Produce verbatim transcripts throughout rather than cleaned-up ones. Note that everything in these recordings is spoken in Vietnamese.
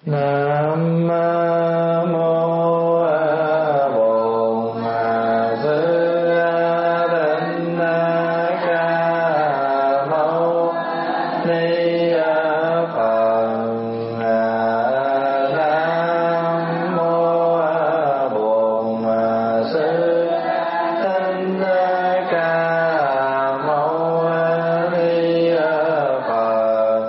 Nam mô Bổn Sư Thích Ca Mâu Ni Phật. Nam mô Bổn Sư Thích Ca Mâu Ni Phật.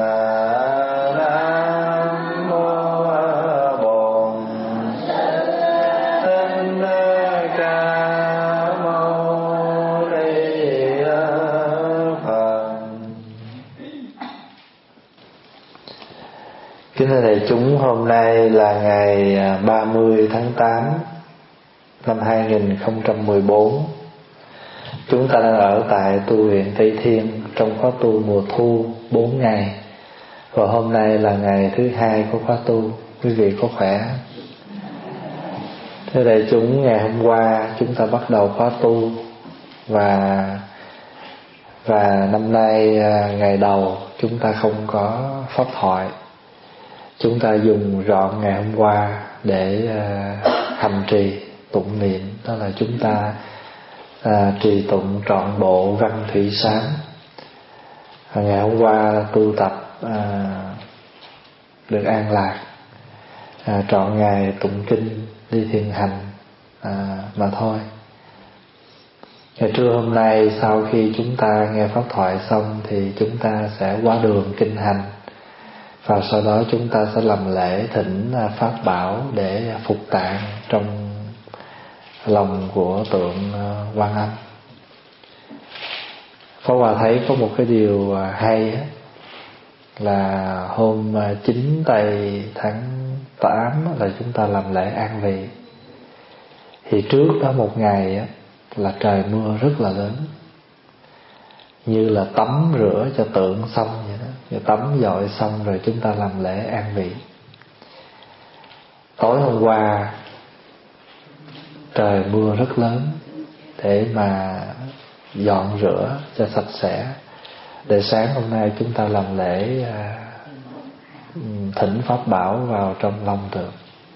Kính thưa đại chúng, hôm nay là ngày ba mươi tháng tám năm hai nghìn không trăm mười bốn. Chúng ta đang ở tại tu viện Tây Thiên trong khóa tu mùa thu bốn ngày. Và hôm nay là ngày thứ hai của khóa tu. Quý vị có khỏe? Thưa đại chúng, ngày hôm qua chúng ta bắt đầu khóa tu và và năm nay ngày đầu chúng ta không có pháp thoại. Chúng ta dùng trọn ngày hôm qua để uh, hành trì tụng niệm, đó là chúng ta uh, trì tụng trọn bộ Văn Thủy Sám. uh, Ngày hôm qua tu tập uh, được an lạc, uh, trọn ngày tụng kinh đi thiền hành uh, mà thôi. Ngày trưa hôm nay sau khi chúng ta nghe pháp thoại xong thì chúng ta sẽ qua đường kinh hành. Và sau đó chúng ta sẽ làm lễ thỉnh pháp bảo để phục tạng trong lòng của tượng Quan Âm. Pháp Hòa thấy có một cái điều hay á, là hôm chín tây tháng tám là chúng ta làm lễ an vị. Thì trước đó một ngày á, là trời mưa rất là lớn, như là tắm rửa cho tượng xong vậy đó. Rồi tắm dội xong rồi chúng ta làm lễ an vị. Tối hôm qua trời mưa rất lớn, để mà dọn rửa cho sạch sẽ, để sáng hôm nay chúng ta làm lễ thỉnh pháp bảo vào trong lòng tượng.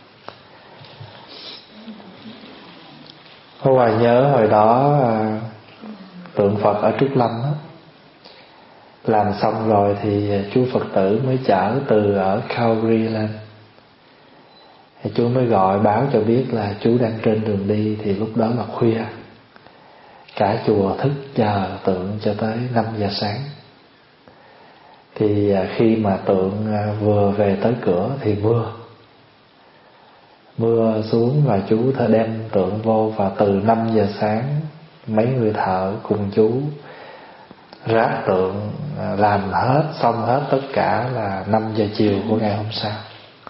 Hôm qua nhớ hồi đó tượng Phật ở Trúc Lâm đó, làm xong rồi thì chú Phật tử mới chở từ ở Calgary lên. Thì chú mới gọi báo cho biết là chú đang trên đường đi. Thì lúc đó là khuya, cả chùa thức chờ tượng cho tới năm giờ sáng. Thì khi mà tượng vừa về tới cửa thì mưa Mưa xuống và chú thợ đem tượng vô. Và từ năm giờ sáng mấy người thợ cùng chú ráp tượng, làm hết xong hết tất cả là năm giờ chiều của ngày hôm sau.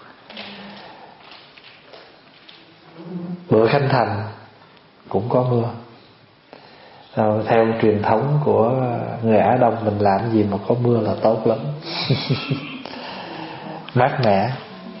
Bữa khánh thành cũng có mưa. Rồi, theo truyền thống của người Á Đông, mình làm gì mà có mưa là tốt lắm. Mát mẻ.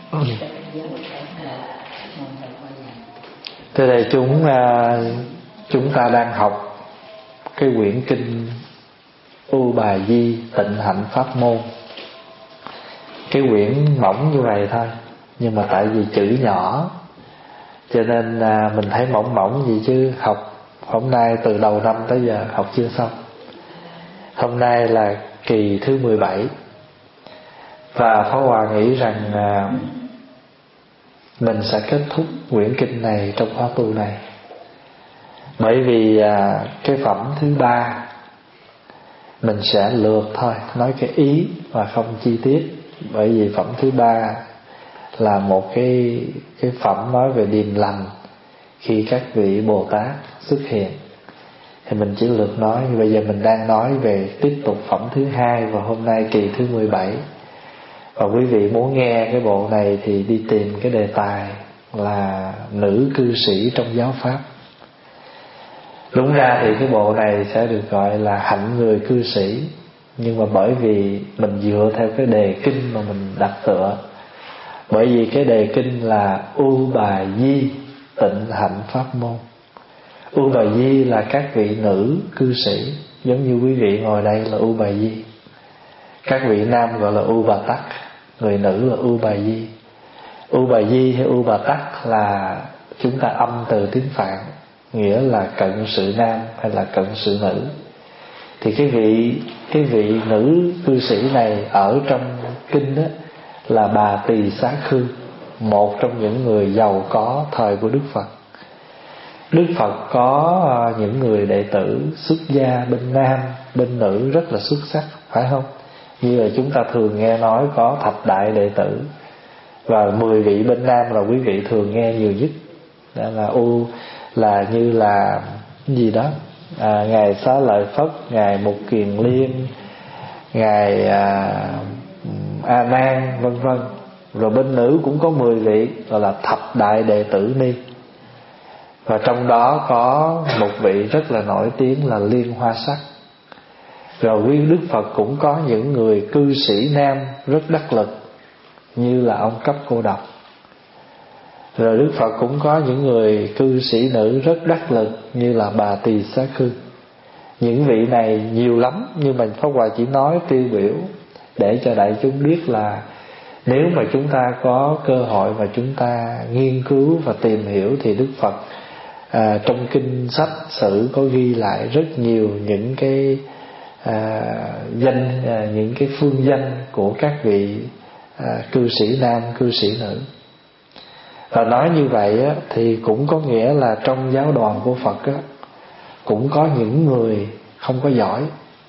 Thế đây chúng chúng ta đang học cái quyển kinh U Bà Di Tịnh Hạnh Pháp Môn. Cái quyển mỏng như vậy thôi, nhưng mà tại vì chữ nhỏ cho nên mình thấy mỏng mỏng gì, chứ học hôm nay từ đầu năm tới giờ học chưa xong. Hôm nay là kỳ thứ mười bảy. Và Pháp Hòa nghĩ rằng mình sẽ kết thúc quyển kinh này trong khóa tu này. Bởi vì cái phẩm thứ ba mình sẽ lược thôi, nói cái ý và không chi tiết. Bởi vì phẩm thứ ba là một cái cái phẩm nói về điềm lành khi các vị Bồ Tát xuất hiện. Thì mình chỉ lược nói. Bây giờ mình đang nói về tiếp tục phẩm thứ hai, và hôm nay kỳ thứ mười bảy. Và quý vị muốn nghe cái bộ này thì đi tìm cái đề tài là nữ cư sĩ trong giáo pháp. Đúng ra thì cái bộ này sẽ được gọi là hạnh người cư sĩ, nhưng mà bởi vì mình dựa theo cái đề kinh mà mình đặt tựa. Bởi vì cái đề kinh là U Bà Di Tịnh Hạnh Pháp Môn. U Bà Di là các vị nữ cư sĩ, giống như quý vị ngồi đây là U Bà Di. Các vị nam gọi là U Bà Tắc. người nữ là U Bà Di. U Bà Di hay U Bà Tắc là chúng ta âm từ tiếng Phạn, nghĩa là cận sự nam hay là cận sự nữ. Thì cái vị cái vị nữ cư sĩ này ở trong kinh đó là bà Tỳ Xá Khư, một trong những người giàu có thời của Đức Phật. Đức Phật có những người đệ tử xuất gia bên nam, bên nữ rất là xuất sắc, phải không? Như là chúng ta thường nghe nói có thập đại đệ tử, và mười vị bên nam là quý vị thường nghe nhiều nhất. Đó là u là như là gì đó, à, ngài Xá Lợi Phất, ngài Mục Kiền Liên, ngài à, A Nan, vân vân. Rồi bên nữ cũng có mười vị, gọi là thập đại đệ tử ni. Và trong đó có một vị rất là nổi tiếng là Liên Hoa Sắc. Rồi quý Đức Phật cũng có những người cư sĩ nam rất đắc lực, như là ông Cấp Cô Độc. Rồi Đức Phật cũng có những người cư sĩ nữ rất đắc lực, như là bà Tỳ Xá Khư. Những vị này nhiều lắm, nhưng mà Pháp Hòa chỉ nói tiêu biểu để cho đại chúng biết là nếu mà chúng ta có cơ hội mà chúng ta nghiên cứu và tìm hiểu thì Đức Phật à, trong kinh sách sử có ghi lại rất nhiều những cái à, danh à, những cái phương danh của các vị à, cư sĩ nam, cư sĩ nữ. Và nói như vậy á, thì cũng có nghĩa là trong giáo đoàn của Phật á, cũng có những người không có giỏi.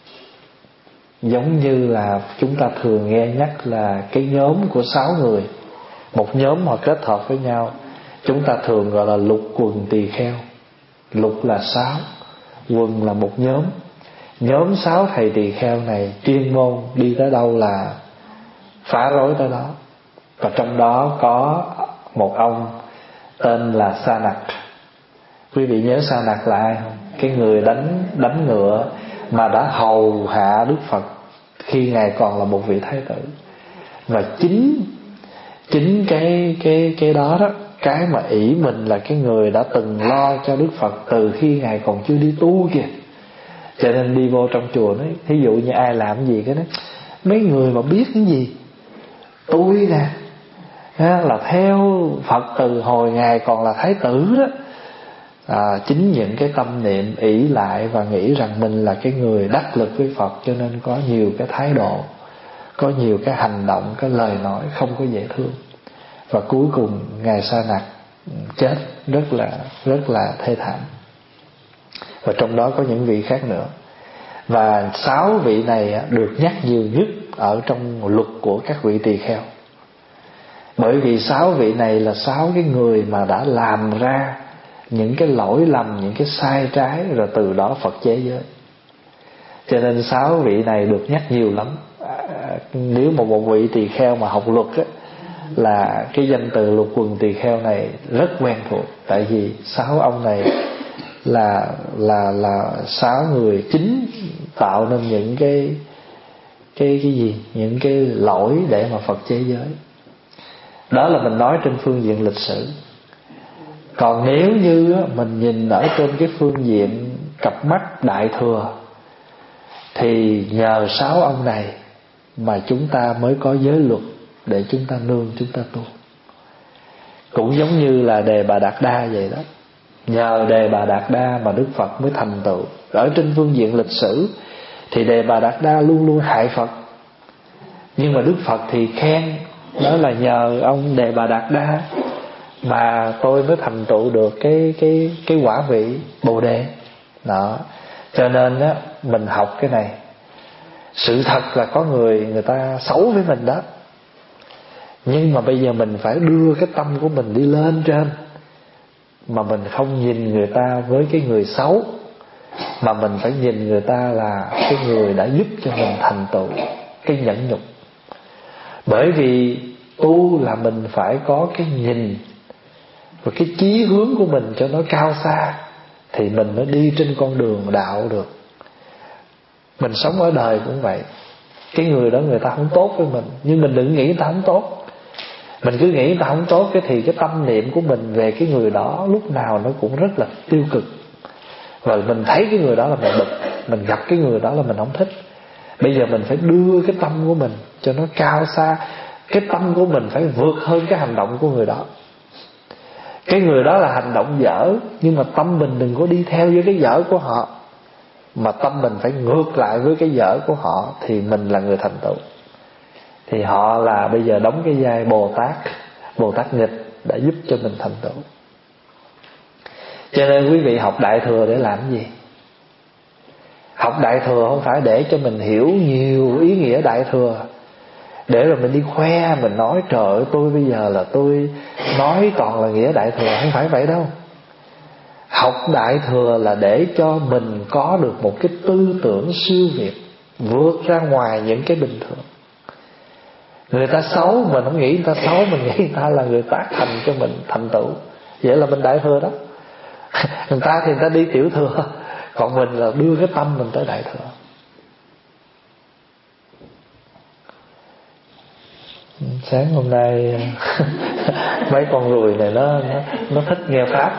Giống như là chúng ta thường nghe nhắc là cái nhóm của sáu người, một nhóm họ kết hợp với nhau, chúng ta thường gọi là lục quần tỳ kheo. Lục là sáu, quần là một nhóm. Nhóm sáu thầy tỳ kheo này chuyên môn đi tới đâu là phá rối tới đó. Và trong đó có một ông tên là Sa Nặc. Quý vị nhớ Sa Nặc là ai không? Cái người đánh đánh ngựa mà đã hầu hạ Đức Phật khi ngài còn là một vị thái tử. Và chính chính cái cái cái đó đó, cái mà ỷ mình là cái người đã từng lo cho Đức Phật từ khi ngài còn chưa đi tu kìa. Cho nên đi vô trong chùa nói, ví dụ như ai làm gì cái đó, mấy người mà biết cái gì, tôi nè là theo Phật từ hồi ngài còn là thái tử đó. À, chính những cái tâm niệm ỷ lại và nghĩ rằng mình là cái người đắc lực với Phật, cho nên có nhiều cái thái độ, có nhiều cái hành động, cái lời nói không có dễ thương. Và cuối cùng ngài Sa Nặc chết rất là rất là thê thảm. Và trong đó có những vị khác nữa. Và sáu vị này được nhắc nhiều nhất ở trong luật của các vị tỳ kheo. Bởi vì sáu vị này là sáu cái người mà đã làm ra những cái lỗi lầm, những cái sai trái, rồi từ đó Phật chế giới. Cho nên sáu vị này được nhắc nhiều lắm. À, nếu mà một vị tỳ kheo mà học luật á, là cái danh từ lục quần tỳ kheo này rất quen thuộc. Tại vì sáu ông này là là là sáu người chính tạo nên những cái cái cái gì, những cái lỗi để mà Phật chế giới. Đó là mình nói trên phương diện lịch sử. Còn nếu như mình nhìn ở trên cái phương diện cặp mắt đại thừa, thì nhờ sáu ông này mà chúng ta mới có giới luật để chúng ta nương, chúng ta tu. Cũng giống như là Đề Bà Đạt Đa vậy đó. Nhờ Đề Bà Đạt Đa mà Đức Phật mới thành tựu. Ở trên phương diện lịch sử thì Đề Bà Đạt Đa luôn luôn hại Phật, nhưng mà Đức Phật thì khen, đó là nhờ ông Đề Bà Đạt Đa mà tôi mới thành tựu được cái cái cái quả vị Bồ Đề. Đó. Cho nên á, mình học cái này. Sự thật là có người người ta xấu với mình đó, nhưng mà bây giờ mình phải đưa cái tâm của mình đi lên trên, mà mình không nhìn người ta với cái người xấu, mà mình phải nhìn người ta là cái người đã giúp cho mình thành tựu cái nhẫn nhục. Bởi vì tu là mình phải có cái nhìn và cái chí hướng của mình cho nó cao xa, thì mình mới đi trên con đường đạo được. Mình sống ở đời cũng vậy. Cái người đó người ta không tốt với mình, nhưng mình đừng nghĩ người ta không tốt. Mình cứ nghĩ người ta không tốt cái thì cái tâm niệm của mình về cái người đó lúc nào nó cũng rất là tiêu cực. Và mình thấy cái người đó là mình bực, mình gặp cái người đó là mình không thích. Bây giờ mình phải đưa cái tâm của mình cho nó cao xa. cái tâm của mình phải vượt hơn cái hành động của người đó. Cái người đó là hành động dở, nhưng mà tâm mình đừng có đi theo với cái dở của họ, mà tâm mình phải ngược lại với cái dở của họ, thì mình là người thành tựu. Thì họ là bây giờ đóng cái vai Bồ Tát, Bồ Tát nghịch đã giúp cho mình thành tựu. Cho nên quý vị học Đại Thừa để làm gì? Học Đại Thừa không phải để cho mình hiểu nhiều ý nghĩa Đại Thừa, để rồi mình đi khoe, mình nói trời ơi tôi bây giờ là tôi nói toàn là nghĩa Đại Thừa. Không phải vậy đâu. Học Đại Thừa là để cho mình có được một cái tư tưởng siêu việt, vượt ra ngoài những cái bình thường. Người ta xấu mình không nghĩ người ta xấu, mình nghĩ người ta là người tác thành cho mình thành tựu. Vậy là mình Đại Thừa đó. Người ta thì người ta đi tiểu thừa, còn mình là đưa cái tâm mình tới Đại Thừa. Sáng hôm nay mấy con ruồi này nó nó, nó thích nghe pháp.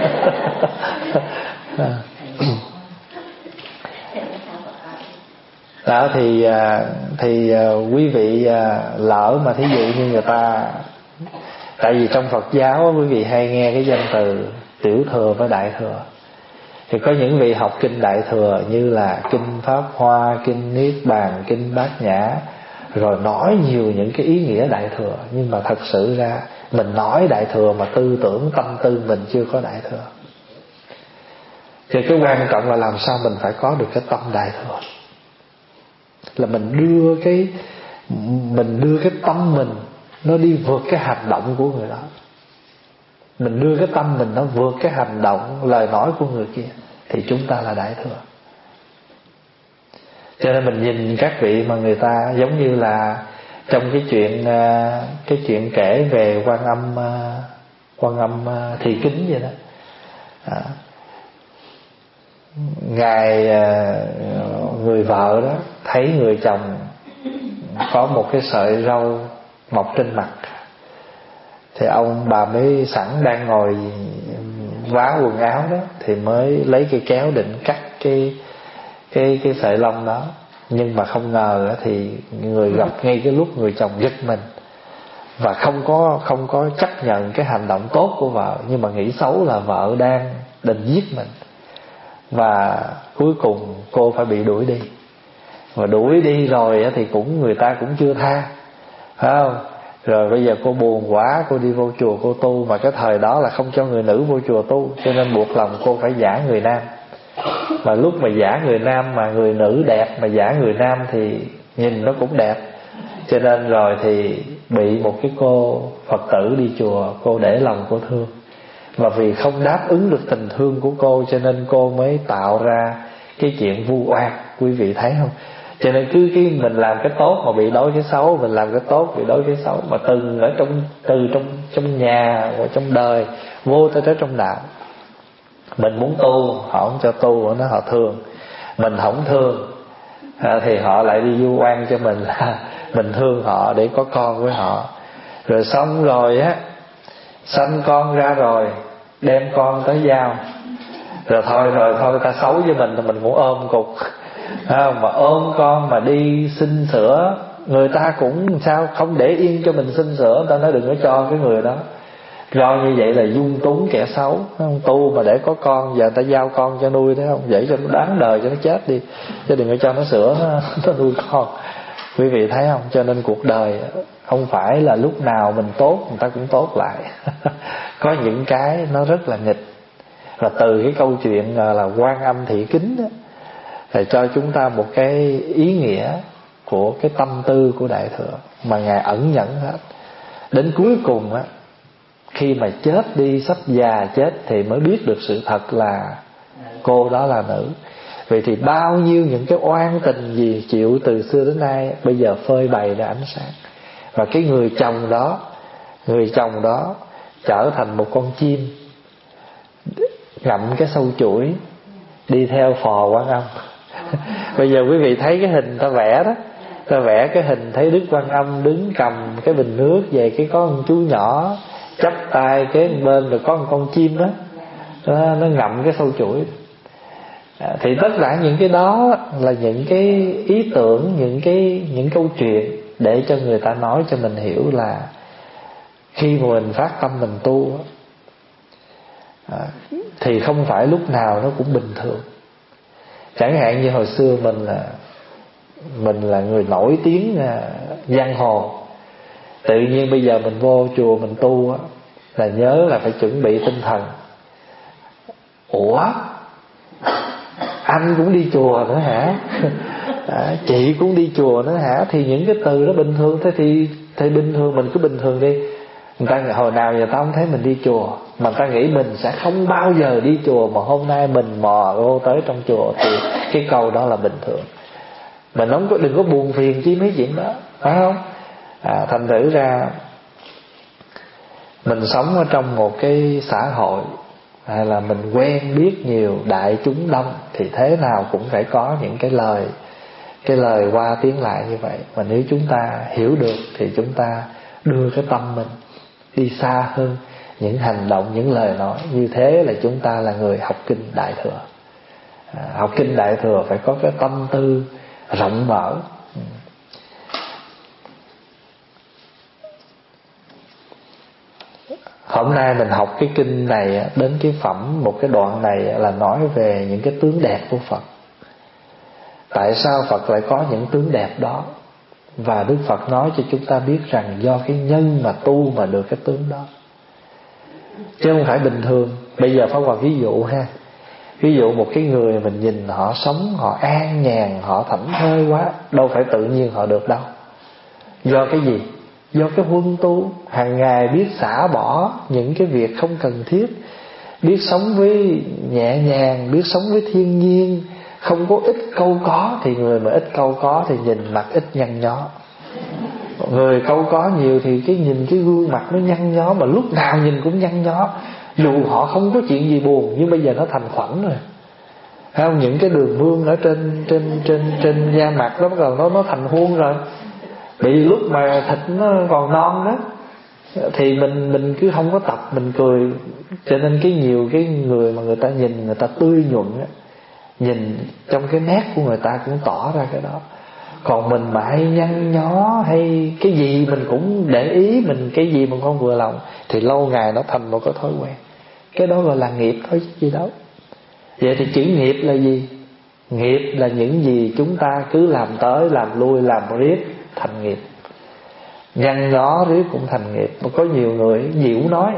Đó thì thì quý vị lỡ mà thí dụ như người ta, tại vì trong Phật giáo quý vị hay nghe cái danh từ tiểu thừa với Đại Thừa, thì có những vị học kinh Đại Thừa như là kinh Pháp Hoa, kinh Niết Bàn, kinh Bát Nhã, rồi nói nhiều những cái ý nghĩa Đại Thừa, nhưng mà thật sự ra mình nói Đại Thừa mà tư tưởng tâm tư mình chưa có Đại Thừa. Thì cái quan trọng là làm sao mình phải có được cái tâm Đại Thừa, là mình đưa cái mình đưa cái tâm mình nó đi vượt cái hành động của người đó. Mình đưa cái tâm mình nó vượt cái hành động, lời nói của người kia, thì chúng ta là Đại Thừa. Cho nên mình nhìn các vị mà người ta giống như là trong cái chuyện cái chuyện kể về Quan Âm Quan Âm Thị Kính vậy đó. À, ngài người vợ đó thấy người chồng có một cái sợi râu mọc trên mặt, thì ông bà mới sẵn đang ngồi vá quần áo đó, thì mới lấy cây kéo định cắt cái cái cái sợi lông đó. Nhưng mà không ngờ thì người gặp ngay cái lúc người chồng giật mình, và không có không có chấp nhận cái hành động tốt của vợ, nhưng mà nghĩ xấu là vợ đang định giết mình. Và cuối cùng cô phải bị đuổi đi. Và đuổi đi rồi thì cũng người ta cũng chưa tha, phải không? Rồi bây giờ cô buồn quá, cô đi vô chùa cô tu, mà cái thời đó là không cho người nữ vô chùa tu, cho nên buộc lòng cô phải giả người nam. Mà lúc mà giả người nam mà người nữ đẹp, mà giả người nam thì nhìn nó cũng đẹp. Cho nên rồi thì bị một cái cô Phật tử đi chùa, cô để lòng cô thương. Và vì không đáp ứng được tình thương của cô, cho nên cô mới tạo ra cái chuyện vu oan. Quý vị thấy không? Cho nên cứ cái mình làm cái tốt mà bị đối cái xấu, mình làm cái tốt bị đối cái xấu, mà từng ở trong từ trong trong nhà và trong đời vô tới tới trong đạo. Mình muốn tu họ không cho tu, nó họ thương. Mình không thương thì họ lại đi vu oan cho mình là mình thương họ để có con với họ. Rồi xong rồi á, sanh con ra rồi đem con tới giao, rồi thôi rồi thôi ta xấu với mình thì mình cũng ôm cục. À, mà ôm con mà đi xin sữa, người ta cũng sao không để yên cho mình xin sữa, ta nói đừng có cho cái người đó. Rồi như vậy là dung túng kẻ xấu, không tu mà để có con, giờ ta giao con cho nuôi, thấy không? Vậy cho nó đáng đời, cho nó chết đi, chứ đừng có cho nó sữa nó, nó nuôi con. Quý vị thấy không? Cho nên cuộc đời không phải là lúc nào mình tốt người ta cũng tốt lại. Có những cái nó rất là nghịch. Và từ cái câu chuyện là Quan Âm Thị Kính đó, thì cho chúng ta một cái ý nghĩa của cái tâm tư của Đại Thừa mà Ngài ẩn nhẫn hết. Đến cuối cùng á, khi mà chết đi, sắp già chết thì mới biết được sự thật là cô đó là nữ. Vậy thì bao nhiêu những cái oan tình gì chịu từ xưa đến nay bây giờ phơi bày ra ánh sáng. Và cái người chồng đó, người chồng đó trở thành một con chim ngậm cái sâu chuỗi đi theo phò Quan Âm. Bây giờ quý vị thấy cái hình ta vẽ đó, ta vẽ cái hình thấy Đức Quan Âm đứng cầm cái bình nước về, cái có con chú nhỏ chắp tay kế bên, rồi có một con chim đó nó, nó ngậm cái sâu chuỗi. À, thì tất cả những cái đó là những cái ý tưởng, những cái những câu chuyện để cho người ta nói cho mình hiểu là khi mà mình phát tâm mình tu à, thì không phải lúc nào nó cũng bình thường. Chẳng hạn như hồi xưa mình là mình là người nổi tiếng à, giang hồ, tự nhiên bây giờ mình vô chùa mình tu á, là nhớ là phải chuẩn bị tinh thần. Ủa, anh cũng đi chùa nữa hả? À, chị cũng đi chùa nữa hả? Thì những cái từ đó bình thường. Thế thì, thì bình thường mình cứ bình thường đi. Người ta hồi nào giờ tao không thấy mình đi chùa, mà ta nghĩ mình sẽ không bao giờ đi chùa, mà hôm nay mình mò vô tới trong chùa, thì cái câu đó là bình thường. Mình không có, đừng có buồn phiền chi mấy chuyện đó, phải không? À, thành thử ra mình sống ở trong một cái xã hội hay là mình quen biết nhiều đại chúng đông, thì thế nào cũng phải có những cái lời cái lời qua tiếng lại như vậy. Mà nếu chúng ta hiểu được thì chúng ta đưa cái tâm mình đi xa hơn những hành động, những lời nói. Như thế là chúng ta là người học kinh Đại Thừa. à, Học kinh Đại Thừa phải có cái tâm tư rộng mở. Hôm nay mình học cái kinh này, đến cái phẩm, một cái đoạn này là nói về những cái tướng đẹp của Phật. Tại sao Phật lại có những tướng đẹp đó? Và Đức Phật nói cho chúng ta biết rằng do cái nhân mà tu mà được cái tướng đó, chứ không phải bình thường. Bây giờ Pháp Hòa ví dụ ha. Ví dụ một cái người mình nhìn họ sống, họ an nhàn, họ thảnh thơi quá, đâu phải tự nhiên họ được đâu. Do cái gì? Do cái huân tu. Hàng ngày biết xả bỏ những cái việc không cần thiết, biết sống với nhẹ nhàng, biết sống với thiên nhiên, không có ít câu có. Thì người mà ít câu có thì nhìn mặt ít nhăn nhó. Người câu có nhiều thì cái nhìn cái gương mặt nó nhăn nhó, mà lúc nào nhìn cũng nhăn nhó, dù họ không có chuyện gì buồn, nhưng bây giờ nó thành khuẩn rồi. Thấy không? Những cái đường vương ở trên trên trên trên da mặt đó bắt đầu nó nó thành huôn rồi. Bị lúc mà thịt nó còn non đó, thì mình mình cứ không có tập mình cười. Cho nên cái nhiều cái người mà người ta nhìn người ta tươi nhuận á, nhìn trong cái nét của người ta cũng tỏ ra cái đó. Còn mình mà hay nhăn nhó hay cái gì mình cũng để ý, mình cái gì mình không vừa lòng, thì lâu ngày nó thành một cái thói quen. Cái đó gọi là nghiệp thôi chứ gì đâu. Vậy thì chữ nghiệp là gì? Nghiệp là những gì chúng ta cứ làm tới làm lui làm riết thành nghiệp. Nhăn nhó riết cũng thành nghiệp. Mà có nhiều người diễu nói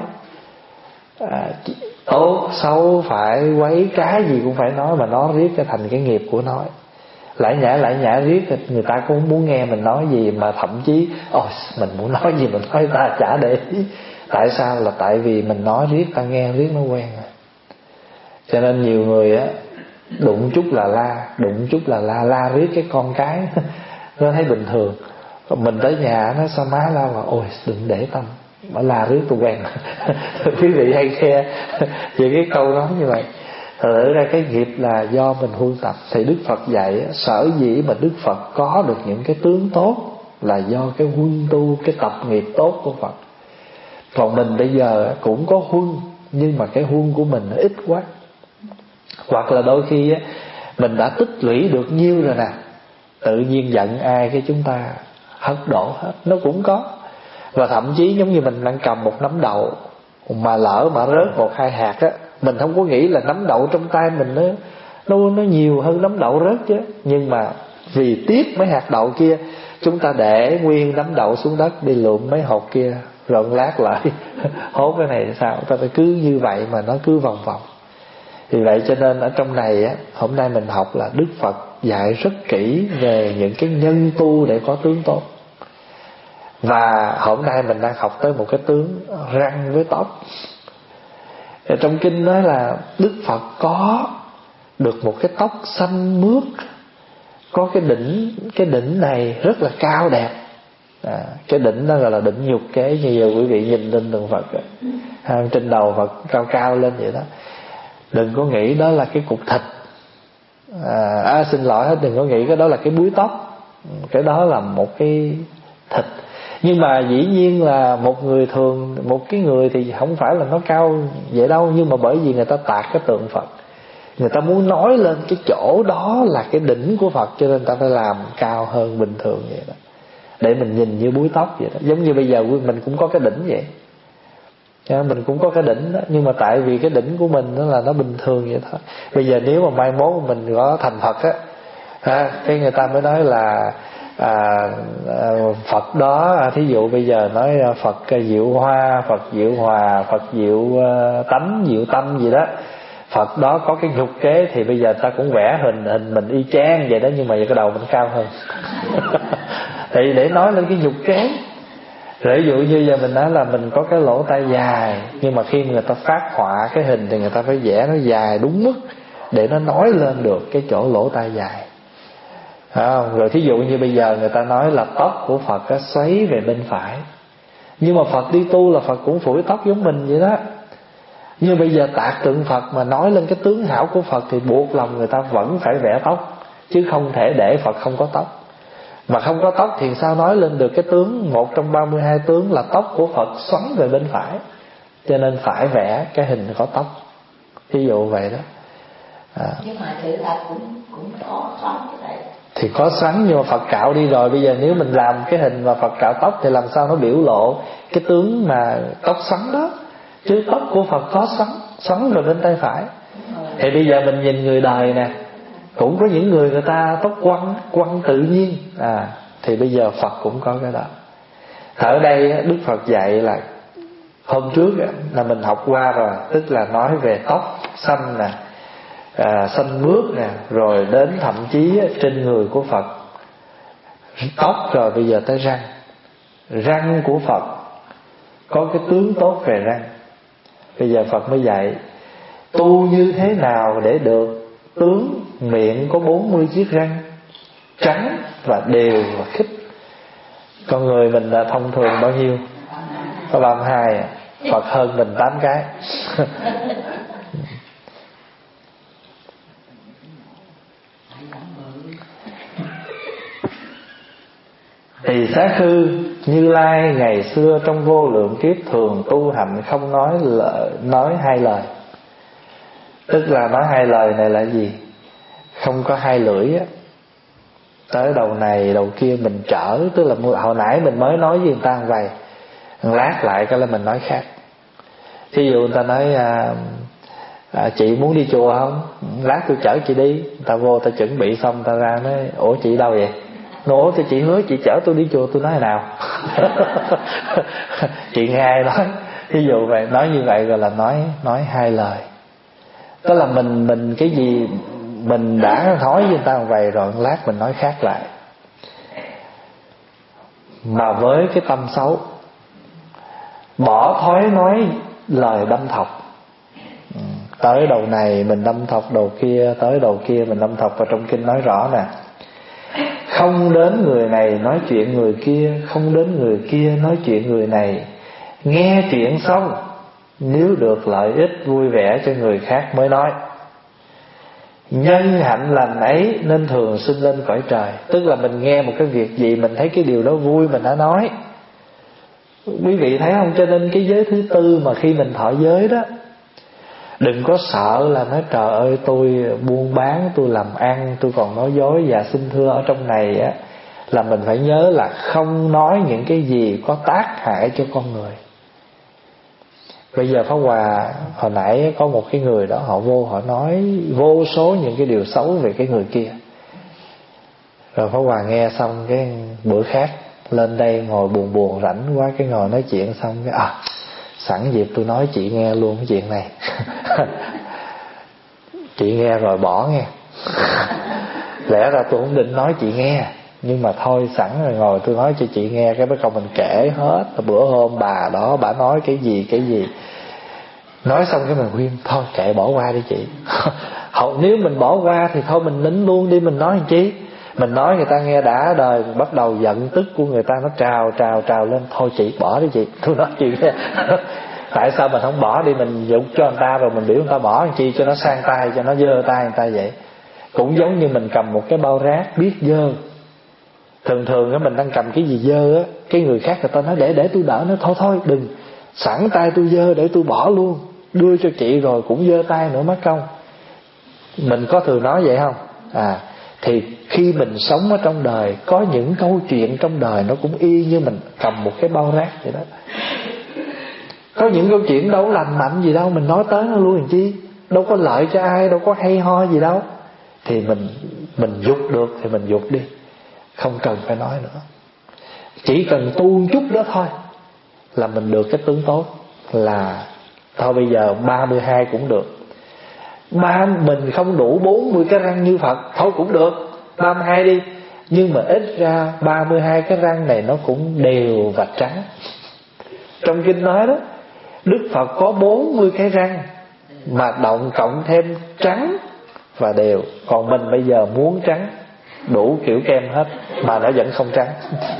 à, tốt xấu phải quấy cái gì cũng phải nói, mà nó riết cái thành cái nghiệp của nó. Lải nhải lải nhải riết, người ta cũng muốn nghe mình nói gì, mà thậm chí ôi mình muốn nói gì mình nói ta chả để ý. Tại sao? Là tại vì mình nói riết, ta nghe riết nó quen rồi. Cho nên nhiều người á, đụng chút là la, đụng chút là la, la riết cái con cái nó thấy bình thường. Còn mình tới nhà nó sao má la là ôi đừng để tâm, mà la riết tôi quen. Quý vị hay nghe về cái câu nói như vậy. Thật ra cái nghiệp là do mình huân tập. Thì Đức Phật dạy sở dĩ mà Đức Phật có được những cái tướng tốt là do cái huân tu, cái tập nghiệp tốt của Phật. Còn mình bây giờ cũng có huân, nhưng mà cái huân của mình nó ít quá. Hoặc là đôi khi á, mình đã tích lũy được nhiêu rồi nè, tự nhiên giận ai cái chúng ta hất đổ hết, nó cũng có. Và thậm chí giống như mình đang cầm một nắm đậu, mà lỡ mà rớt một hai hạt á, mình không có nghĩ là nắm đậu trong tay mình nó nó nó nhiều hơn nắm đậu rớt chứ. Nhưng mà vì tiếc mấy hạt đậu kia, chúng ta để nguyên nắm đậu xuống đất, đi lượm mấy hột kia rợn lát lại. Hốt cái này sao? Ta phải cứ như vậy mà nó cứ vòng vòng. Vì vậy cho nên ở trong này á, hôm nay mình học là Đức Phật dạy rất kỹ về những cái nhân tu để có tướng tốt. Và hôm nay mình đang học tới một cái tướng răng với tóc. Ở trong kinh nói là Đức Phật có được một cái tóc xanh mướt, có cái đỉnh, cái đỉnh này rất là cao đẹp. À, cái đỉnh đó gọi là đỉnh nhục kế. Như giờ quý vị nhìn lên tượng Phật à, trên đầu Phật cao cao lên vậy đó. Đừng có nghĩ đó là cái cục thịt à, à xin lỗi hết, đừng có nghĩ cái đó là cái búi tóc. Cái đó là một cái thịt. Nhưng mà dĩ nhiên là một người thường, một cái người thì không phải là nó cao vậy đâu. Nhưng mà bởi vì người ta tạc cái tượng Phật, người ta muốn nói lên cái chỗ đó là cái đỉnh của Phật, cho nên ta phải làm cao hơn bình thường vậy đó. để mình nhìn như búi tóc vậy đó. Giống như bây giờ mình cũng có cái đỉnh vậy, mình cũng có cái đỉnh đó, nhưng mà tại vì cái đỉnh của mình nó là nó bình thường vậy thôi. Bây giờ nếu mà mai mốt mình có thành Phật á, à, cái người ta mới nói là à, à, Phật đó, thí dụ bây giờ nói Phật Diệu Hoa, Phật Diệu Hòa, Phật Diệu uh, Tánh, Diệu Tâm gì đó, Phật đó có cái nhục kế, thì bây giờ ta cũng vẽ hình hình mình y chang vậy đó, nhưng mà cái đầu mình cao hơn. Thì để nói lên cái nhục kế. Rồi ví dụ như giờ mình nói là mình có cái lỗ tai dài, nhưng mà khi người ta phát họa cái hình thì người ta phải vẽ nó dài đúng mức để nó nói lên được cái chỗ lỗ tai dài. À, rồi thí dụ như bây giờ người ta nói là tóc của Phật á, xoáy về bên phải, nhưng mà Phật đi tu là Phật cũng phủi tóc giống mình vậy đó. Nhưng bây giờ tạc tượng Phật mà nói lên cái tướng hảo của Phật thì buộc lòng người ta vẫn phải vẽ tóc, chứ không thể để Phật không có tóc. Mà không có tóc thì sao nói lên được cái tướng, một trong ba mươi hai tướng là tóc của Phật xoắn về bên phải, cho nên phải vẽ cái hình có tóc. Ví dụ vậy đó. À. Nhưng mà sự thật cũng cũng có xoắn cái này. Thì có xoắn nhưng mà Phật cạo đi rồi. Bây giờ nếu mình làm cái hình mà Phật cạo tóc thì làm sao nó biểu lộ cái tướng mà tóc xoắn đó. Chứ tóc của Phật có xoắn, xoắn về bên tay phải. Thì bây giờ mình nhìn người đời nè, cũng có những người người ta tóc quăn, quăn tự nhiên. À, thì bây giờ Phật cũng có cái đó. Ở đây Đức Phật dạy là hôm trước là mình học qua rồi, tức là nói về tóc xanh nè, à, xanh mướt nè, rồi đến thậm chí trên người của Phật tóc, rồi bây giờ tới răng. Răng của Phật có cái tướng tốt về răng. Bây giờ Phật mới dạy tu như thế nào để được tướng miệng có bốn mươi chiếc răng trắng và đều và khít. Con người mình là thông thường bao nhiêu? Có ba mươi hai, Phật hơn mình tám cái. Thì Xá Khư Như Lai ngày xưa trong vô lượng kiếp thường tu hành không nói lời, nói hai lời. Tức là nói hai lời này là gì? Không có hai lưỡi á, tới đầu này đầu kia mình trở. Tức là hồi nãy mình mới nói với người ta vậy, lát lại cái là mình nói khác. Thí dụ người ta nói à, à, chị muốn đi chùa không? Lát tôi chở chị đi. Người ta vô ta chuẩn bị xong ta ra nói ủa chị đâu vậy? Ủa thì chị hứa chị chở tôi đi chùa. Tôi nói nào? Chị nghe ai nói? Ví dụ vậy, nói như vậy rồi là nói nói hai lời. Tức là mình mình cái gì mình đã nói với người ta vậy rồi, lát mình nói khác lại, mà với cái tâm xấu, bỏ thói nói lời đâm thọc. Tới đầu này mình đâm thọc đầu kia, tới đầu kia mình đâm thọc. Và trong kinh nói rõ nè, không đến người này nói chuyện người kia, không đến người kia nói chuyện người này. Nghe chuyện xong, nếu được lợi ích vui vẻ cho người khác mới nói. Nhân hạnh lành ấy nên thường sinh lên cõi trời. Tức là mình nghe một cái việc gì, mình thấy cái điều đó vui mình đã nói. Quý vị thấy không? Cho nên cái giới thứ tư mà khi mình thọ giới đó, đừng có sợ là nói trời ơi tôi buôn bán, tôi làm ăn, tôi còn nói dối và xin thưa. Ở trong này á, là mình phải nhớ là không nói những cái gì có tác hại cho con người. Bây giờ Pháp Hòa hồi nãy có một cái người đó, họ vô họ nói vô số những cái điều xấu về cái người kia. Rồi Pháp Hòa nghe xong cái bữa khác lên đây ngồi buồn buồn rảnh quá, cái ngồi nói chuyện xong cái à sẵn dịp tôi nói chị nghe luôn cái chuyện này. Chị nghe rồi bỏ nghe. Lẽ ra tôi không định nói chị nghe, nhưng mà thôi sẵn rồi ngồi tôi nói cho chị nghe. Cái bắt đầu mình kể hết bữa hôm bà đó bà nói cái gì cái gì. Nói xong cái mình khuyên thôi kệ bỏ qua đi chị. Nếu mình bỏ qua thì thôi mình nín luôn đi, mình nói làm chi. Mình nói người ta nghe đã đời, bắt đầu giận tức của người ta nó trào trào trào lên. Thôi chị bỏ đi chị, tôi nói chị nghe. Tại sao mình không bỏ đi, mình dụng cho người ta rồi mình biểu người ta bỏ làm chi cho nó sang tay, cho nó dơ tay người ta vậy. Cũng giống như mình cầm một cái bao rác biết dơ. Thường thường á mình đang cầm cái gì dơ á, cái người khác người ta nói để để tôi đỡ, nó thôi thôi đừng, sẵn tay tôi dơ để tôi bỏ luôn, đưa cho chị rồi cũng dơ tay nữa mất công. Mình có thường nói vậy không? À Thì khi mình sống ở trong đời, có những câu chuyện trong đời nó cũng y như mình cầm một cái bao rác vậy đó. Có những câu chuyện đâu lành mạnh gì đâu, mình nói tới nó luôn làm chi, đâu có lợi cho ai, đâu có hay ho gì đâu. Thì mình mình dục được thì mình dục đi, không cần phải nói nữa. Chỉ cần tu chút đó thôi là mình được cái tướng tốt. Là thôi bây giờ ba mươi hai cũng được, ba mình không đủ bốn mươi cái răng như Phật, thôi cũng được, ba mươi hai đi. Nhưng mà ít ra ba mươi hai cái răng này nó cũng đều và trắng. Trong kinh nói đó, Đức Phật có bốn mươi cái răng mà động cộng thêm trắng và đều. Còn mình bây giờ muốn trắng đủ kiểu kem hết mà nó vẫn không trắng.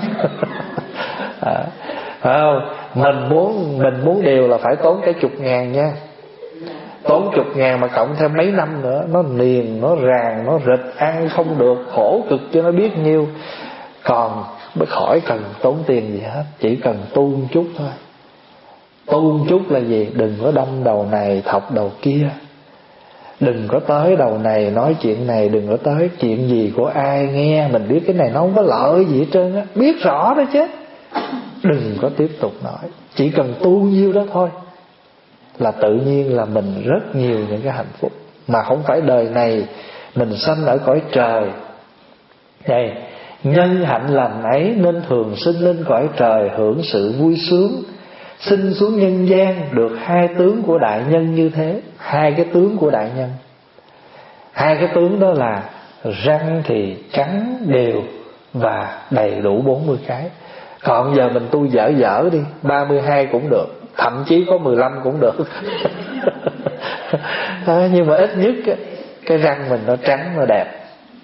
À, phải không? Mình muốn mình muốn đều là phải tốn cái chục ngàn nha. Tốn chục ngàn mà cộng thêm mấy năm nữa, nó niềng, nó ràng, nó rịch, ăn không được, khổ cực cho nó biết nhiêu. Còn khỏi cần tốn tiền gì hết, chỉ cần tu một chút thôi. Tu một chút là gì? Đừng có đâm đầu này thọc đầu kia, đừng có tới đầu này nói chuyện này, đừng có tới chuyện gì của ai nghe. Mình biết cái này nó không có lợi gì hết trơn á, biết rõ đó chứ. Đừng có tiếp tục nói, chỉ cần tu nhiêu đó thôi là tự nhiên là mình rất nhiều những cái hạnh phúc. Mà không phải đời này mình sanh ở cõi trời. Đây, nhân hạnh lành ấy nên thường sinh lên cõi trời hưởng sự vui sướng. Sinh xuống nhân gian được hai tướng của đại nhân như thế. Hai cái tướng của đại nhân, hai cái tướng đó là răng thì trắng đều và đầy đủ bốn mươi cái. Còn giờ mình tu dở dở đi, ba mươi hai cũng được, thậm chí có mười lăm cũng được. À, nhưng mà ít nhất cái răng mình nó trắng, nó đẹp.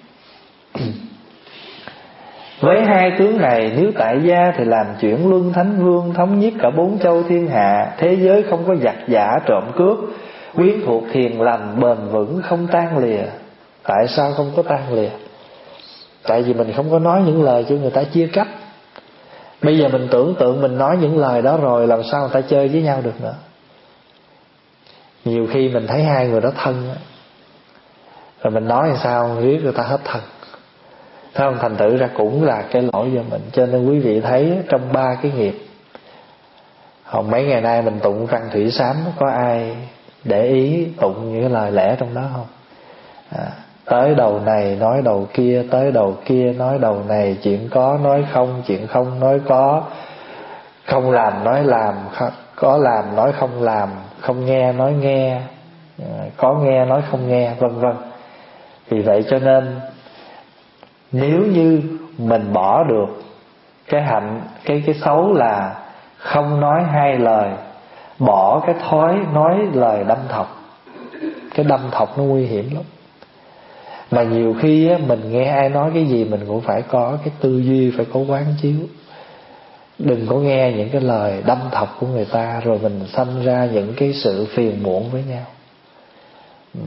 Với hai tướng này, nếu tại gia thì làm chuyển luân thánh vương, thống nhất cả bốn châu thiên hạ. Thế giới không có giặc giả trộm cướp, quyến thuộc thiền lành, bền vững không tan lìa. Tại sao không có tan lìa? Tại vì mình không có nói những lời cho người ta chia cắt. Bây giờ mình tưởng tượng mình nói những lời đó rồi, làm sao người ta chơi với nhau được nữa. Nhiều khi mình thấy hai người đó thân rồi mình nói làm sao riết người ta hết thân. Thấy không? Thành thử ra cũng là cái lỗi do mình. Cho nên quý vị thấy trong ba cái nghiệp, hồi mấy ngày nay mình tụng văn thủy sám, có ai để ý tụng những cái lời lẽ trong đó không? À, tới đầu này nói đầu kia, tới đầu kia nói đầu này, chuyện có nói không, chuyện không nói có, không làm nói làm, có làm nói không làm, không nghe nói nghe, có nghe nói không nghe, vân vân. Vì vậy cho nên nếu như mình bỏ được cái hạnh, cái cái xấu là không nói hai lời, bỏ cái thói nói lời đâm thọc. Cái đâm thọc nó nguy hiểm lắm. Mà nhiều khi á, mình nghe ai nói cái gì mình cũng phải có cái tư duy, phải có quán chiếu. Đừng có nghe những cái lời đâm thọc của người ta rồi mình sanh ra những cái sự phiền muộn với nhau. ừ.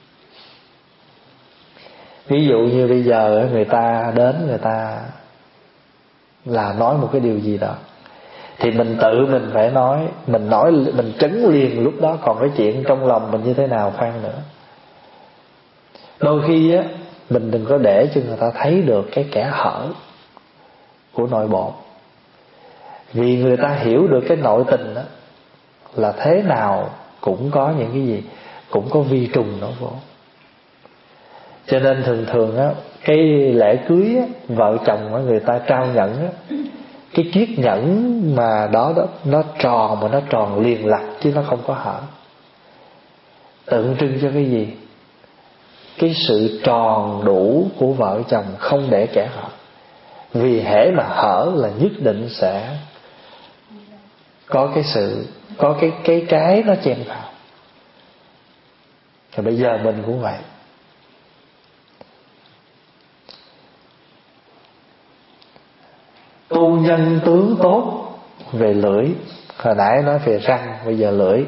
Ví dụ như bây giờ người ta đến, người ta là nói một cái điều gì đó, thì mình tự mình phải nói, mình nói mình trấn liền lúc đó. Còn cái chuyện trong lòng mình như thế nào khoan nữa. Đôi khi á, mình đừng có để cho người ta thấy được cái kẽ hở của nội bộ. Vì người ta hiểu được cái nội tình đó là thế nào cũng có những cái gì, cũng có vi trùng nó vô. Cho nên thường thường á, cái lễ cưới á, vợ chồng á, người ta trao nhẫn á, cái chiếc nhẫn mà đó đó nó tròn, mà nó tròn liền lặt chứ nó không có hở. Tượng trưng cho cái gì? Cái sự tròn đủ của vợ chồng, không để kẻ hở. Vì hễ mà hở là nhất định sẽ có cái sự, có cái cái cái nó chen vào. Thì bây giờ mình cũng vậy. Tu nhân tướng tốt về lưỡi. Hồi nãy nói về răng, bây giờ lưỡi.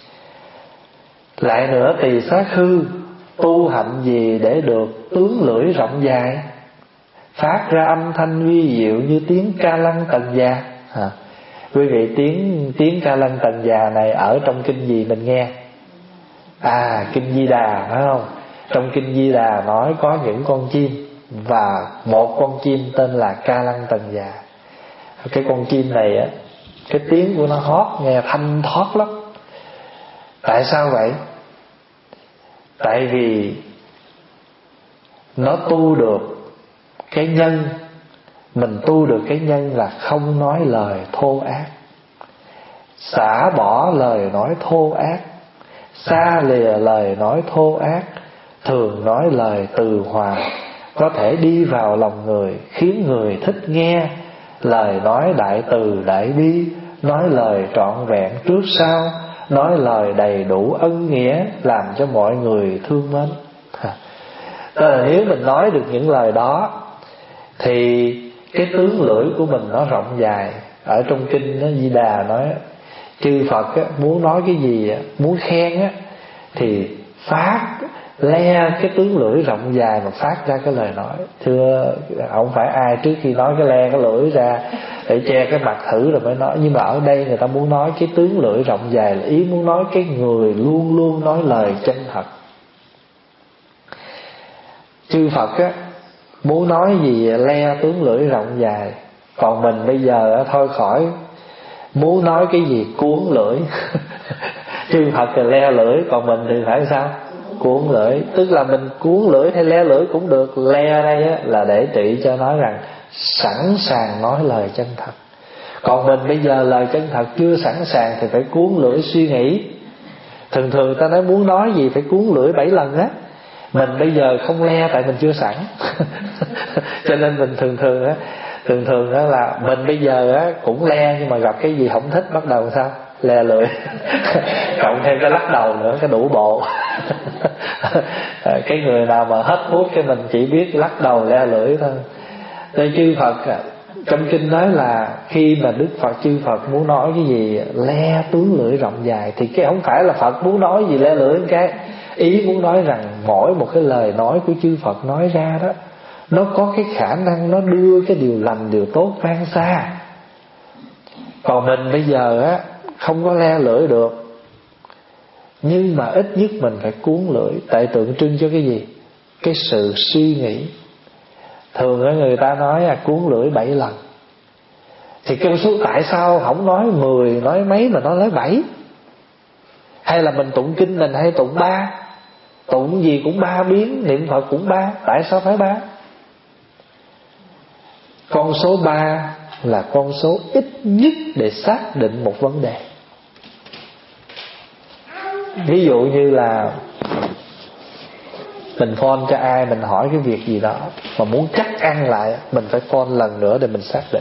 Lại nữa tỳ xá khư, tu hạnh gì để được tướng lưỡi rộng dài, phát ra âm thanh vi diệu như tiếng ca lăng tần già. à, Quý vị, tiếng tiếng ca lăng tần già này ở trong kinh gì mình nghe? À, kinh Di Đà, phải không? Trong kinh Di Đà nói có những con chim và một con chim tên là Ca Lăng Tần Già. Cái con chim này á, cái tiếng của nó hót nghe thanh thoát lắm. Tại sao vậy? Tại vì nó tu được cái nhân. Mình tu được cái nhân là không nói lời thô ác, xả bỏ lời nói thô ác, xa lìa lời nói thô ác, thường nói lời từ hòa, có thể đi vào lòng người, khiến người thích nghe. Lời nói đại từ đại bi, nói lời trọn vẹn trước sau, nói lời đầy đủ ân nghĩa, làm cho mọi người thương mến. Tức là nếu mình nói được những lời đó thì cái tướng lưỡi của mình nó rộng dài. Ở trong kinh nó Di Đà nói chư Phật á, muốn nói cái gì á, muốn khen á, thì phát le cái tướng lưỡi rộng dài mà phát ra cái lời nói. Thưa, không phải ai trước khi nói cái le cái lưỡi ra để che cái mặt thử rồi mới nói. Nhưng mà ở đây người ta muốn nói cái tướng lưỡi rộng dài là ý muốn nói cái người luôn luôn nói lời chân thật. Chư Phật á, muốn nói gì le tướng lưỡi rộng dài. Còn mình bây giờ á, thôi khỏi, muốn nói cái gì cuốn lưỡi. Chư Phật thì le lưỡi, còn mình thì phải sao? Cuốn lưỡi. Tức là mình cuốn lưỡi hay le lưỡi cũng được. Le đây á, là để trị cho nói rằng sẵn sàng nói lời chân thật. Còn mình bây giờ lời chân thật chưa sẵn sàng thì phải cuốn lưỡi suy nghĩ. Thường thường ta nói muốn nói gì phải cuốn lưỡi bảy lần á. Mình bây giờ không le tại mình chưa sẵn. Cho nên mình thường thường á, thường thường á là mình bây giờ á cũng le, nhưng mà gặp cái gì không thích bắt đầu sao? Le lưỡi. Cộng thêm cái lắc đầu nữa, cái đủ bộ. Cái người nào mà hết thuốc cái mình chỉ biết lắc đầu le lưỡi thôi. Nên chư Phật trong kinh nói là khi mà Đức Phật chư Phật muốn nói cái gì le tướng lưỡi rộng dài, thì cái không phải là Phật muốn nói gì le lưỡi cái. Ý muốn nói rằng mỗi một cái lời nói của chư Phật nói ra đó, nó có cái khả năng nó đưa cái điều lành điều tốt vang xa. Còn mình bây giờ á không có le lưỡi được, nhưng mà ít nhất mình phải cuốn lưỡi. Tại tượng trưng cho cái gì? Cái sự suy nghĩ. Thường á người ta nói là cuốn lưỡi bảy lần. Thì cái số tại sao không nói mười, nói mấy mà nói lấy bảy? Hay là mình tụng kinh mình hay tụng ba, tụng gì cũng ba biến, niệm Phật cũng ba. Tại sao phải ba? Con số ba là con số ít nhất để xác định một vấn đề. Ví dụ như là mình phone cho ai, mình hỏi cái việc gì đó mà muốn chắc ăn lại, mình phải phone lần nữa để mình xác định.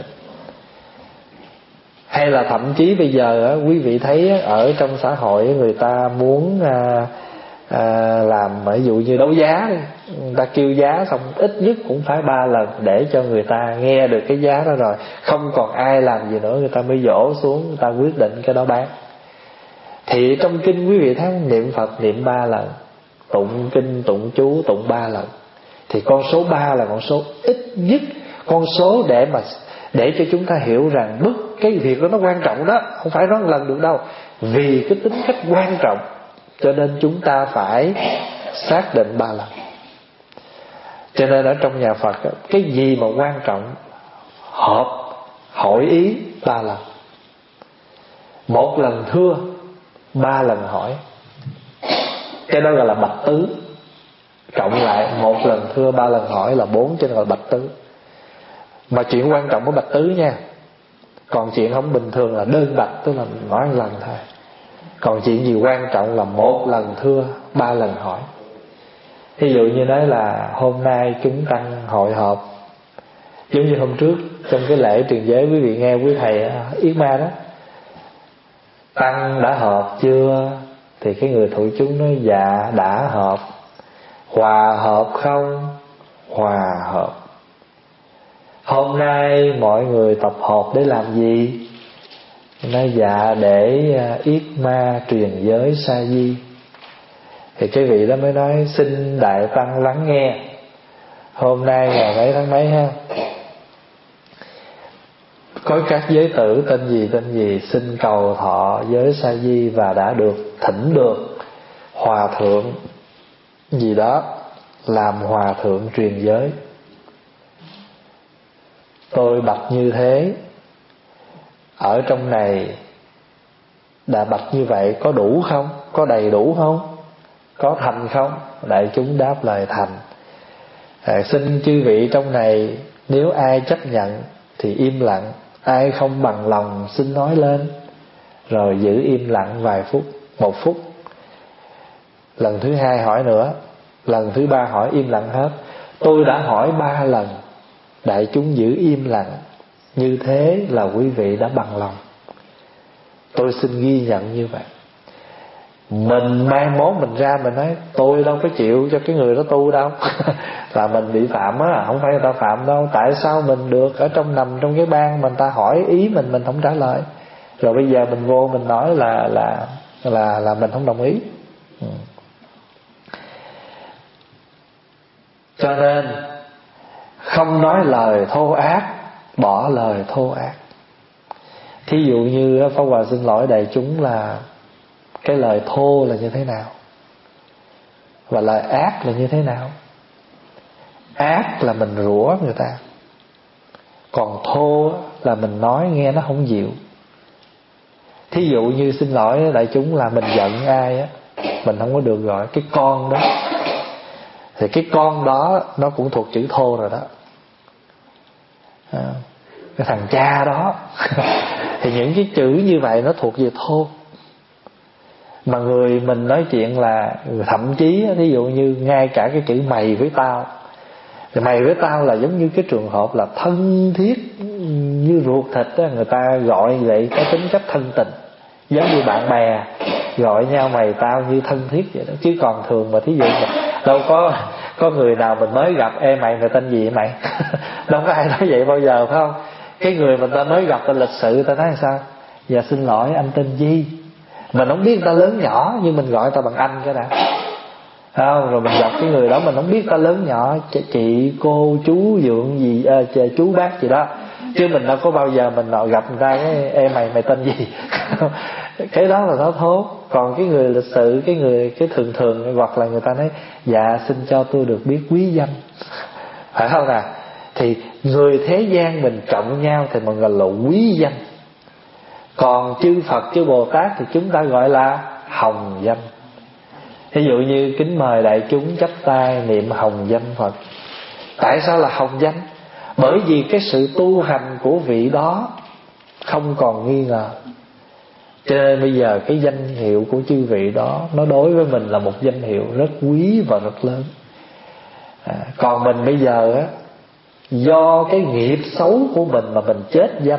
Hay là thậm chí bây giờ quý vị thấy ở trong xã hội người ta muốn à, à, làm ví dụ như đấu giá đi, người ta kêu giá xong ít nhất cũng phải ba lần để cho người ta nghe được cái giá đó rồi không còn ai làm gì nữa, người ta mới dỗ xuống, người ta quyết định cái đó bán. Thì trong kinh quý vị thấy niệm Phật niệm ba lần, tụng kinh tụng chú tụng ba lần, thì con số ba là con số ít nhất, con số để mà để cho chúng ta hiểu rằng bất cái việc đó nó quan trọng đó, không phải nói một lần được đâu. Vì cái tính cách quan trọng cho nên chúng ta phải xác định ba lần. Cho nên ở trong nhà Phật cái gì mà quan trọng hợp hỏi ý ba lần, một lần thưa ba lần hỏi. Cái đó gọi là bạch tứ. Cộng lại một lần thưa ba lần hỏi là bốn, cho nên gọi là bạch tứ. Mà chuyện quan trọng của bạch tứ nha. Còn chuyện không bình thường là đơn bạch, tức là nói một lần thôi. Còn chuyện gì quan trọng là một lần thưa ba lần hỏi. Ví dụ như nói là hôm nay chúng tăng hội họp, giống như hôm trước trong cái lễ truyền giới quý vị nghe quý thầy Yết Ma đó, tăng đã họp chưa? Thì cái người thụ chúng nói dạ đã họp. Hòa hợp không? Hòa hợp. Hôm nay mọi người tập hợp để làm gì? Nói dạ để Yết Ma truyền giới sa di. Thì cái vị đó mới nói xin đại tăng lắng nghe. Hôm nay ngày mấy tháng mấy ha, có các giới tử tên gì tên gì xin cầu thọ giới sa di và đã được thỉnh được hòa thượng gì đó làm hòa thượng truyền giới. tôi bạch như thế, ở trong này đã bạch như vậy có đủ không? Có đầy đủ không? Có thành không? Đại chúng đáp lời thành. à, Xin chư vị trong này, nếu ai chấp nhận thì im lặng, ai không bằng lòng xin nói lên. Rồi giữ im lặng vài phút, một phút. Lần thứ hai hỏi nữa, lần thứ ba hỏi im lặng hết. Tôi đã hỏi ba lần, đại chúng giữ im lặng, như thế là quý vị đã bằng lòng. Tôi xin ghi nhận như vậy. Mình mai mốt mình ra mình nói tôi đâu có chịu cho cái người đó tu đâu là mình bị phạm á, không phải người ta phạm đâu. Tại sao mình được ở trong nằm trong cái ban mình ta hỏi ý mình mình không trả lời, rồi bây giờ mình vô mình nói là là là là mình không đồng ý. ừ. Cho nên không nói lời thô ác, bỏ lời thô ác. Thí dụ như Pháp Hòa xin lỗi đại chúng là cái lời thô là như thế nào, và lời ác là như thế nào. Ác là mình rủa người ta, còn thô là mình nói nghe nó không dịu. Thí dụ như xin lỗi đại chúng là mình giận ai á, mình không có được gọi cái con đó, thì cái con đó nó cũng thuộc chữ thô rồi đó. à, Cái thằng cha đó thì những cái chữ như vậy nó thuộc về thô. Mà người mình nói chuyện là thậm chí ví dụ như ngay cả cái chữ mày với tao, thì mày với tao là giống như cái trường hợp là thân thiết như ruột thịt đó, người ta gọi vậy có tính cách thân tình, giống như bạn bè gọi nhau mày tao như thân thiết vậy đó. Chứ còn thường mà thí dụ mà đâu có có người nào mình mới gặp ê mày mày tên gì mày đâu có ai nói vậy bao giờ, phải không? Cái người mình ta mới gặp ta lịch sự ta nói sao, dạ xin lỗi anh tên Di. Mình không biết ta lớn nhỏ nhưng mình gọi ta bằng anh cái đã, không? Rồi mình gặp cái người đó mình không biết ta lớn nhỏ, chị cô chú dượng gì à, chú bác gì đó, chứ mình đâu có bao giờ mình nào gặp người ta cái ê mày mày tên gì cái đó là nó thốt. Còn cái người lịch sự, cái người cái thường thường hoặc là người ta nói dạ xin cho tôi được biết quý danh, phải không nào? Thì người thế gian mình trọng nhau thì mình gọi là quý danh. Còn chư Phật chư Bồ Tát thì chúng ta gọi là hồng danh. Ví dụ như kính mời đại chúng chắp tay niệm hồng danh Phật. Tại sao là hồng danh? Bởi vì cái sự tu hành của vị đó không còn nghi ngờ. Cho nên bây giờ cái danh hiệu của chư vị đó nó đối với mình là một danh hiệu rất quý và rất lớn. à, Còn mình bây giờ á, do cái nghiệp xấu của mình mà mình chết danh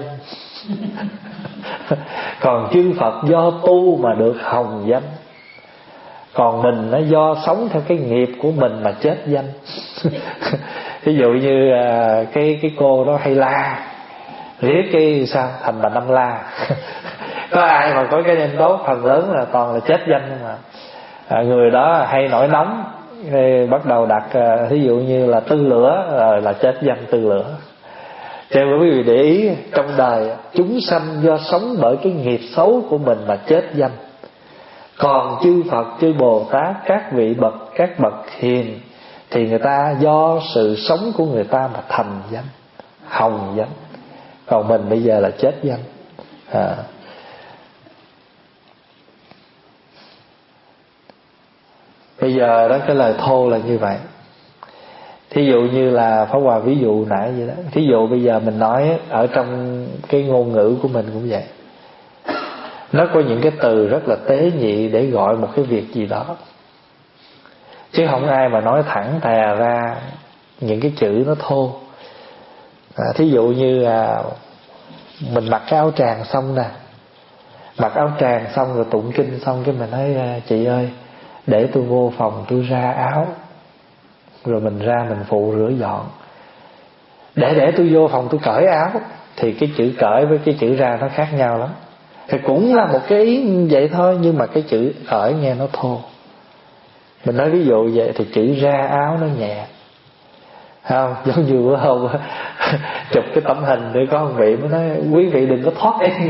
còn chư Phật do tu mà được hồng danh. Còn mình nó do sống theo cái nghiệp của mình mà chết danh. Ví dụ như à, cái cái cô đó hay la riết cái sao thành bà Năm La. Có ai mà có cái danh tốt phần lớn là toàn là chết danh mà. à, Người đó hay nổi nóng thì bắt đầu đặt à, ví dụ như là tư lửa rồi là chết danh tư lửa. Cho nên quý vị để ý, trong đời chúng sanh do sống bởi cái nghiệp xấu của mình mà chết danh. Còn chư Phật chư Bồ Tát, các vị bậc các bậc hiền thì người ta do sự sống của người ta mà thành danh, hồng danh. Còn mình bây giờ là chết danh. à. Bây giờ đó cái lời thô là như vậy. Thí dụ như là Pháp Hòa ví dụ nãy vậy đó. Thí dụ bây giờ mình nói ở trong cái ngôn ngữ của mình cũng vậy, nó có những cái từ rất là tế nhị để gọi một cái việc gì đó, chứ không ai mà nói thẳng thè ra những cái chữ nó thô. à, Thí dụ như à, mình mặc cái áo tràng xong nè, mặc áo tràng xong rồi tụng kinh xong cái mình nói chị ơi để tôi vô phòng tôi ra áo, rồi mình ra mình phụ rửa dọn. Để để tôi vô phòng tôi cởi áo, thì cái chữ cởi với cái chữ ra nó khác nhau lắm. Thì cũng là một cái ý vậy thôi, nhưng mà cái chữ cởi nghe nó thô. Mình nói ví dụ vậy thì chữ ra áo nó nhẹ, không? Giống như bữa hôm chụp cái tấm hình để có một vị mới nói quý vị đừng có thoát em.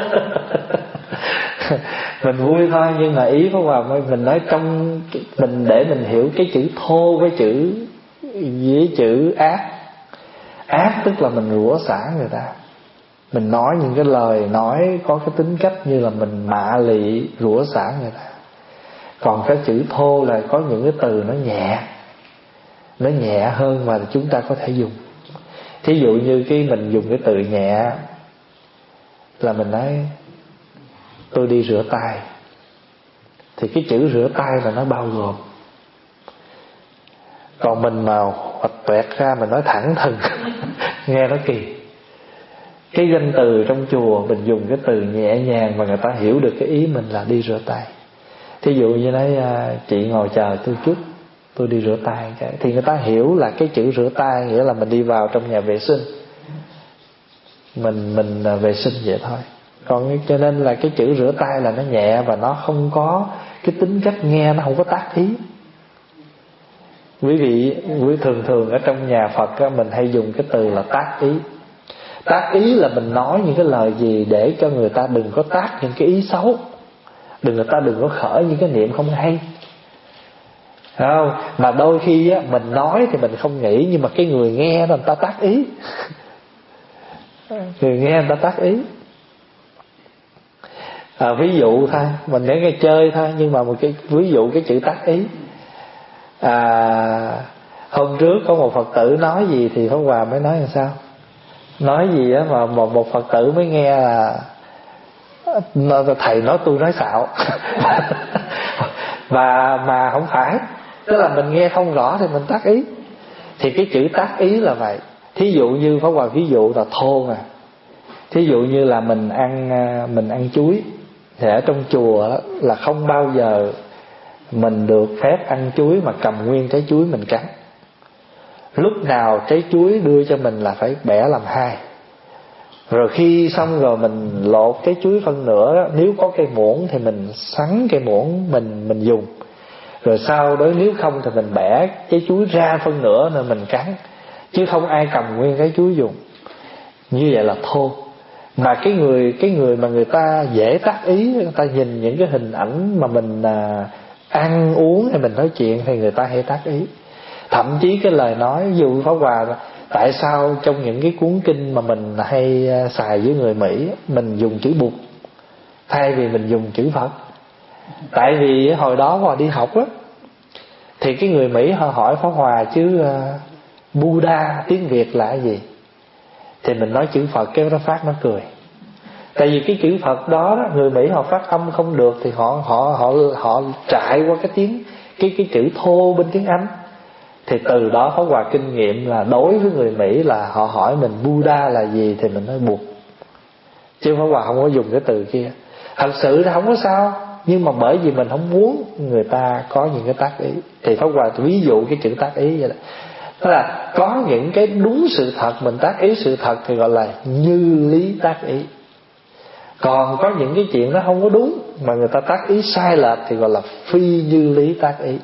Mình vui thôi, nhưng mà ý của Hòa mình nói trong mình để mình hiểu cái chữ thô với chữ với chữ ác. Ác tức là mình rủa xả người ta, mình nói những cái lời nói có cái tính cách như là mình mạ lị, rủa xả người ta. Còn cái chữ thô là có những cái từ nó nhẹ, nó nhẹ hơn mà chúng ta có thể dùng. Thí dụ như cái mình dùng cái từ nhẹ là mình nói tôi đi rửa tay, thì cái chữ rửa tay là nó bao gồm. Còn mình mà hoạch toẹt ra mình nói thẳng thừng nghe nó kỳ. Cái danh từ trong chùa mình dùng cái từ nhẹ nhàng mà người ta hiểu được cái ý mình là đi rửa tay. Thí dụ như nói chị ngồi chờ tôi chút, tôi đi rửa tay, thì người ta hiểu là cái chữ rửa tay nghĩa là mình đi vào trong nhà vệ sinh, mình mình vệ sinh vậy thôi. Còn cho nên là cái chữ rửa tay là nó nhẹ và nó không có cái tính cách nghe, nó không có tác ý. Quý vị, quý thường thường ở trong nhà Phật á, mình hay dùng cái từ là tác ý. Tác ý là mình nói những cái lời gì để cho người ta đừng có tác những cái ý xấu, đừng người ta đừng có khởi những cái niệm không hay. Không? Mà đôi khi á, mình nói thì mình không nghĩ, nhưng mà cái người nghe người ta tác ý. Người nghe người ta tác ý. À, ví dụ thôi, mình để nghe chơi thôi, nhưng mà một cái ví dụ cái chữ tác ý. À, hôm trước có một Phật tử nói gì thì Pháp Hòa mới nói làm sao? Nói gì á mà một, một Phật tử mới nghe là thầy nói tôi nói xạo. Và mà không phải, tức là mình nghe không rõ thì mình tác ý. Thì cái chữ tác ý là vậy. Thí dụ như Pháp Hòa ví dụ là thô nè. Thí dụ như là mình ăn mình ăn chuối, thì ở trong chùa đó, là không bao giờ mình được phép ăn chuối mà cầm nguyên trái chuối mình cắn. Lúc nào trái chuối đưa cho mình là phải bẻ làm hai. Rồi khi xong rồi mình lột cái chuối phân nửa đó, nếu có cây muỗng thì mình sắn cây muỗng mình mình dùng. Rồi sau đó nếu không thì mình bẻ trái chuối ra phân nửa rồi mình cắn. Chứ không ai cầm nguyên cái chuối dùng. Như vậy là thô. Mà cái người cái người mà người ta dễ tác ý, người ta nhìn những cái hình ảnh mà mình à, ăn uống hay mình nói chuyện thì người ta hay tác ý. Thậm chí cái lời nói, ví dụ Pháp Hòa tại sao trong những cái cuốn kinh mà mình hay xài với người Mỹ, mình dùng chữ Bụt thay vì mình dùng chữ Phật? Tại vì hồi đó Hòa đi học á, thì cái người Mỹ họ hỏi Pháp Hòa chứ uh, Buddha tiếng Việt là cái gì? Thì mình nói chữ Phật, cái nó phát nó cười. Tại vì cái chữ Phật đó, đó người Mỹ họ phát âm không được thì họ họ họ họ trải qua cái tiếng cái cái chữ thô bên tiếng Anh. Thì từ đó Pháp Hòa kinh nghiệm là đối với người Mỹ là họ hỏi mình Buddha là gì thì mình nói Bụt, chứ Pháp Hòa không có dùng cái từ kia. Thật sự là không có sao, nhưng mà bởi vì mình không muốn người ta có những cái tác ý thì Pháp Hòa ví dụ cái chữ tác ý vậy đó. Tức là có những cái đúng sự thật mình tác ý sự thật thì gọi là như lý tác ý. Còn có những cái chuyện nó không có đúng mà người ta tác ý sai lệch thì gọi là phi như lý tác ý.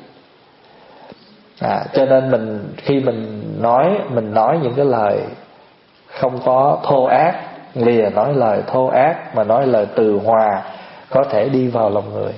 À, cho nên mình khi mình nói mình nói những cái lời không có thô ác, lìa nói lời thô ác mà nói lời từ hòa có thể đi vào lòng người.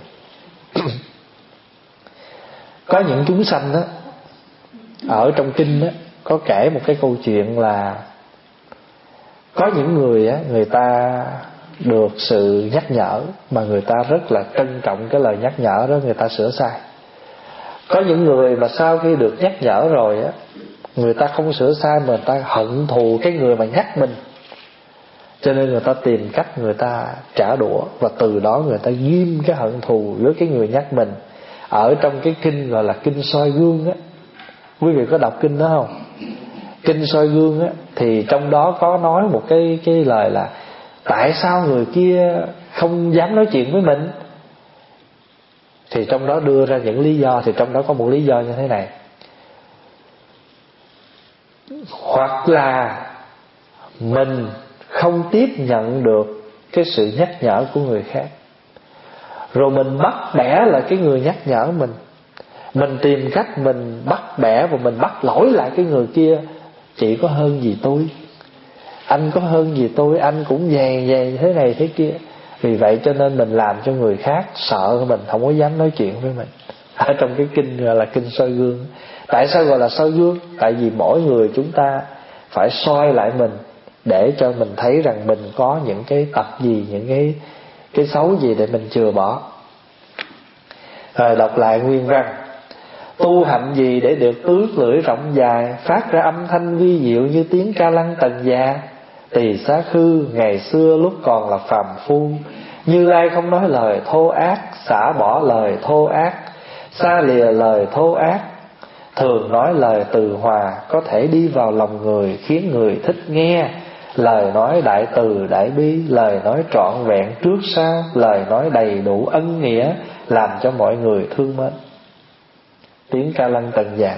Có những chúng sanh đó, ở trong kinh đó, có kể một cái câu chuyện là có những người á, người ta được sự nhắc nhở mà người ta rất là trân trọng cái lời nhắc nhở đó, người ta sửa sai. Có những người mà sau khi được nhắc nhở rồi á, người ta không sửa sai mà người ta hận thù cái người mà nhắc mình, cho nên người ta tìm cách người ta trả đũa, và từ đó người ta ghim cái hận thù với cái người nhắc mình. Ở trong cái kinh gọi là kinh soi gương á, quý vị có đọc kinh đó không? Kinh soi gương á, thì trong đó có nói một cái cái lời là tại sao người kia không dám nói chuyện với mình. Thì trong đó đưa ra những lý do. Thì trong đó có một lý do như thế này: hoặc là mình không tiếp nhận được cái sự nhắc nhở của người khác, rồi mình bắt bẻ lại cái người nhắc nhở mình, mình tìm cách mình bắt bẻ và mình bắt lỗi lại cái người kia. Chị có hơn gì tôi, anh có hơn gì tôi, anh cũng vầy vầy thế này thế kia. Vì vậy cho nên mình làm cho người khác sợ mình, không có dám nói chuyện với mình. Ở trong cái kinh gọi là kinh soi gương. Tại sao gọi là soi gương? Tại vì mỗi người chúng ta phải soi lại mình để cho mình thấy rằng mình có những cái tật gì, những cái cái xấu gì để mình chừa bỏ. Rồi đọc lại nguyên văn: tu hạnh gì để được tước lưỡi rộng dài, phát ra âm thanh vi diệu như tiếng ca lăng tần già. Tỳ xá khư, ngày xưa lúc còn là phàm phu, Như Lai không nói lời thô ác, xả bỏ lời thô ác, xa lìa lời thô ác, thường nói lời từ hòa, có thể đi vào lòng người, khiến người thích nghe. Lời nói đại từ đại bi, lời nói trọn vẹn trước sau, lời nói đầy đủ ân nghĩa, làm cho mọi người thương mến. Tiếng ca lăng tần già.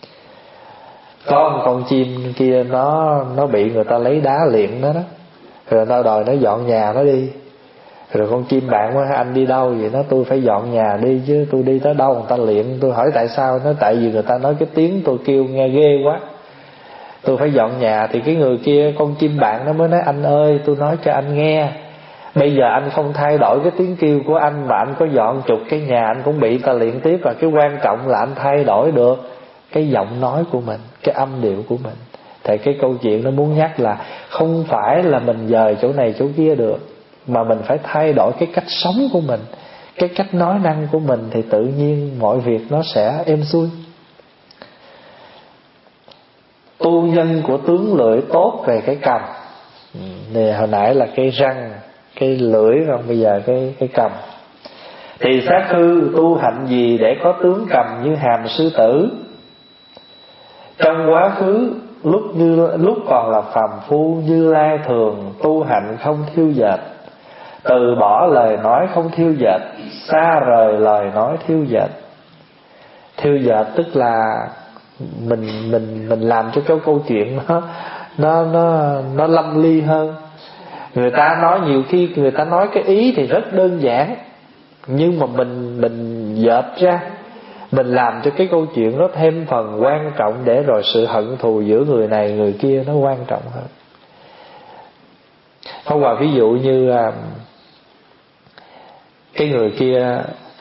Có một con chim kia nó nó bị người ta lấy đá liệng nó đó, rồi nó đòi nó dọn nhà nó đi. Rồi con chim bạn nói: anh đi đâu vậy? Nó: tôi phải dọn nhà đi chứ, tôi đi tới đâu người ta liệng. Tôi hỏi tại sao? Nó: tại vì người ta nói cái tiếng tôi kêu nghe ghê quá, tôi phải dọn nhà. Thì cái người kia, con chim bạn nó mới nói: anh ơi, tôi nói cho anh nghe, bây giờ anh không thay đổi cái tiếng kêu của anh, mà anh có dọn chục cái nhà anh cũng bị ta liệng tiếp. Và cái quan trọng là anh thay đổi được cái giọng nói của mình, cái âm điệu của mình. Thì cái câu chuyện nó muốn nhắc là không phải là mình dời chỗ này chỗ kia được, mà mình phải thay đổi cái cách sống của mình, cái cách nói năng của mình, thì tự nhiên mọi việc nó sẽ êm xuôi. Tu nhân của tướng lưỡi tốt về cái cầm. Nè, hồi nãy là cái răng, cái lưỡi, còn bây giờ cái cái cầm. Thì sát hư tu hạnh gì để có tướng cầm như hàm sư tử? Trong quá khứ lúc như lúc còn là phàm phu, Như Lai thường tu hạnh không thiêu dệt, từ bỏ lời nói không thiêu dệt, xa rời lời nói thiêu dệt. Thiêu dệt tức là mình mình mình làm cho cái câu chuyện nó nó nó nó lâm ly hơn. Người ta nói, nhiều khi người ta nói cái ý thì rất đơn giản, nhưng mà mình mình dệt ra, mình làm cho cái câu chuyện nó thêm phần quan trọng, để rồi sự hận thù giữa người này người kia nó quan trọng hơn. Không, và ví dụ như cái người kia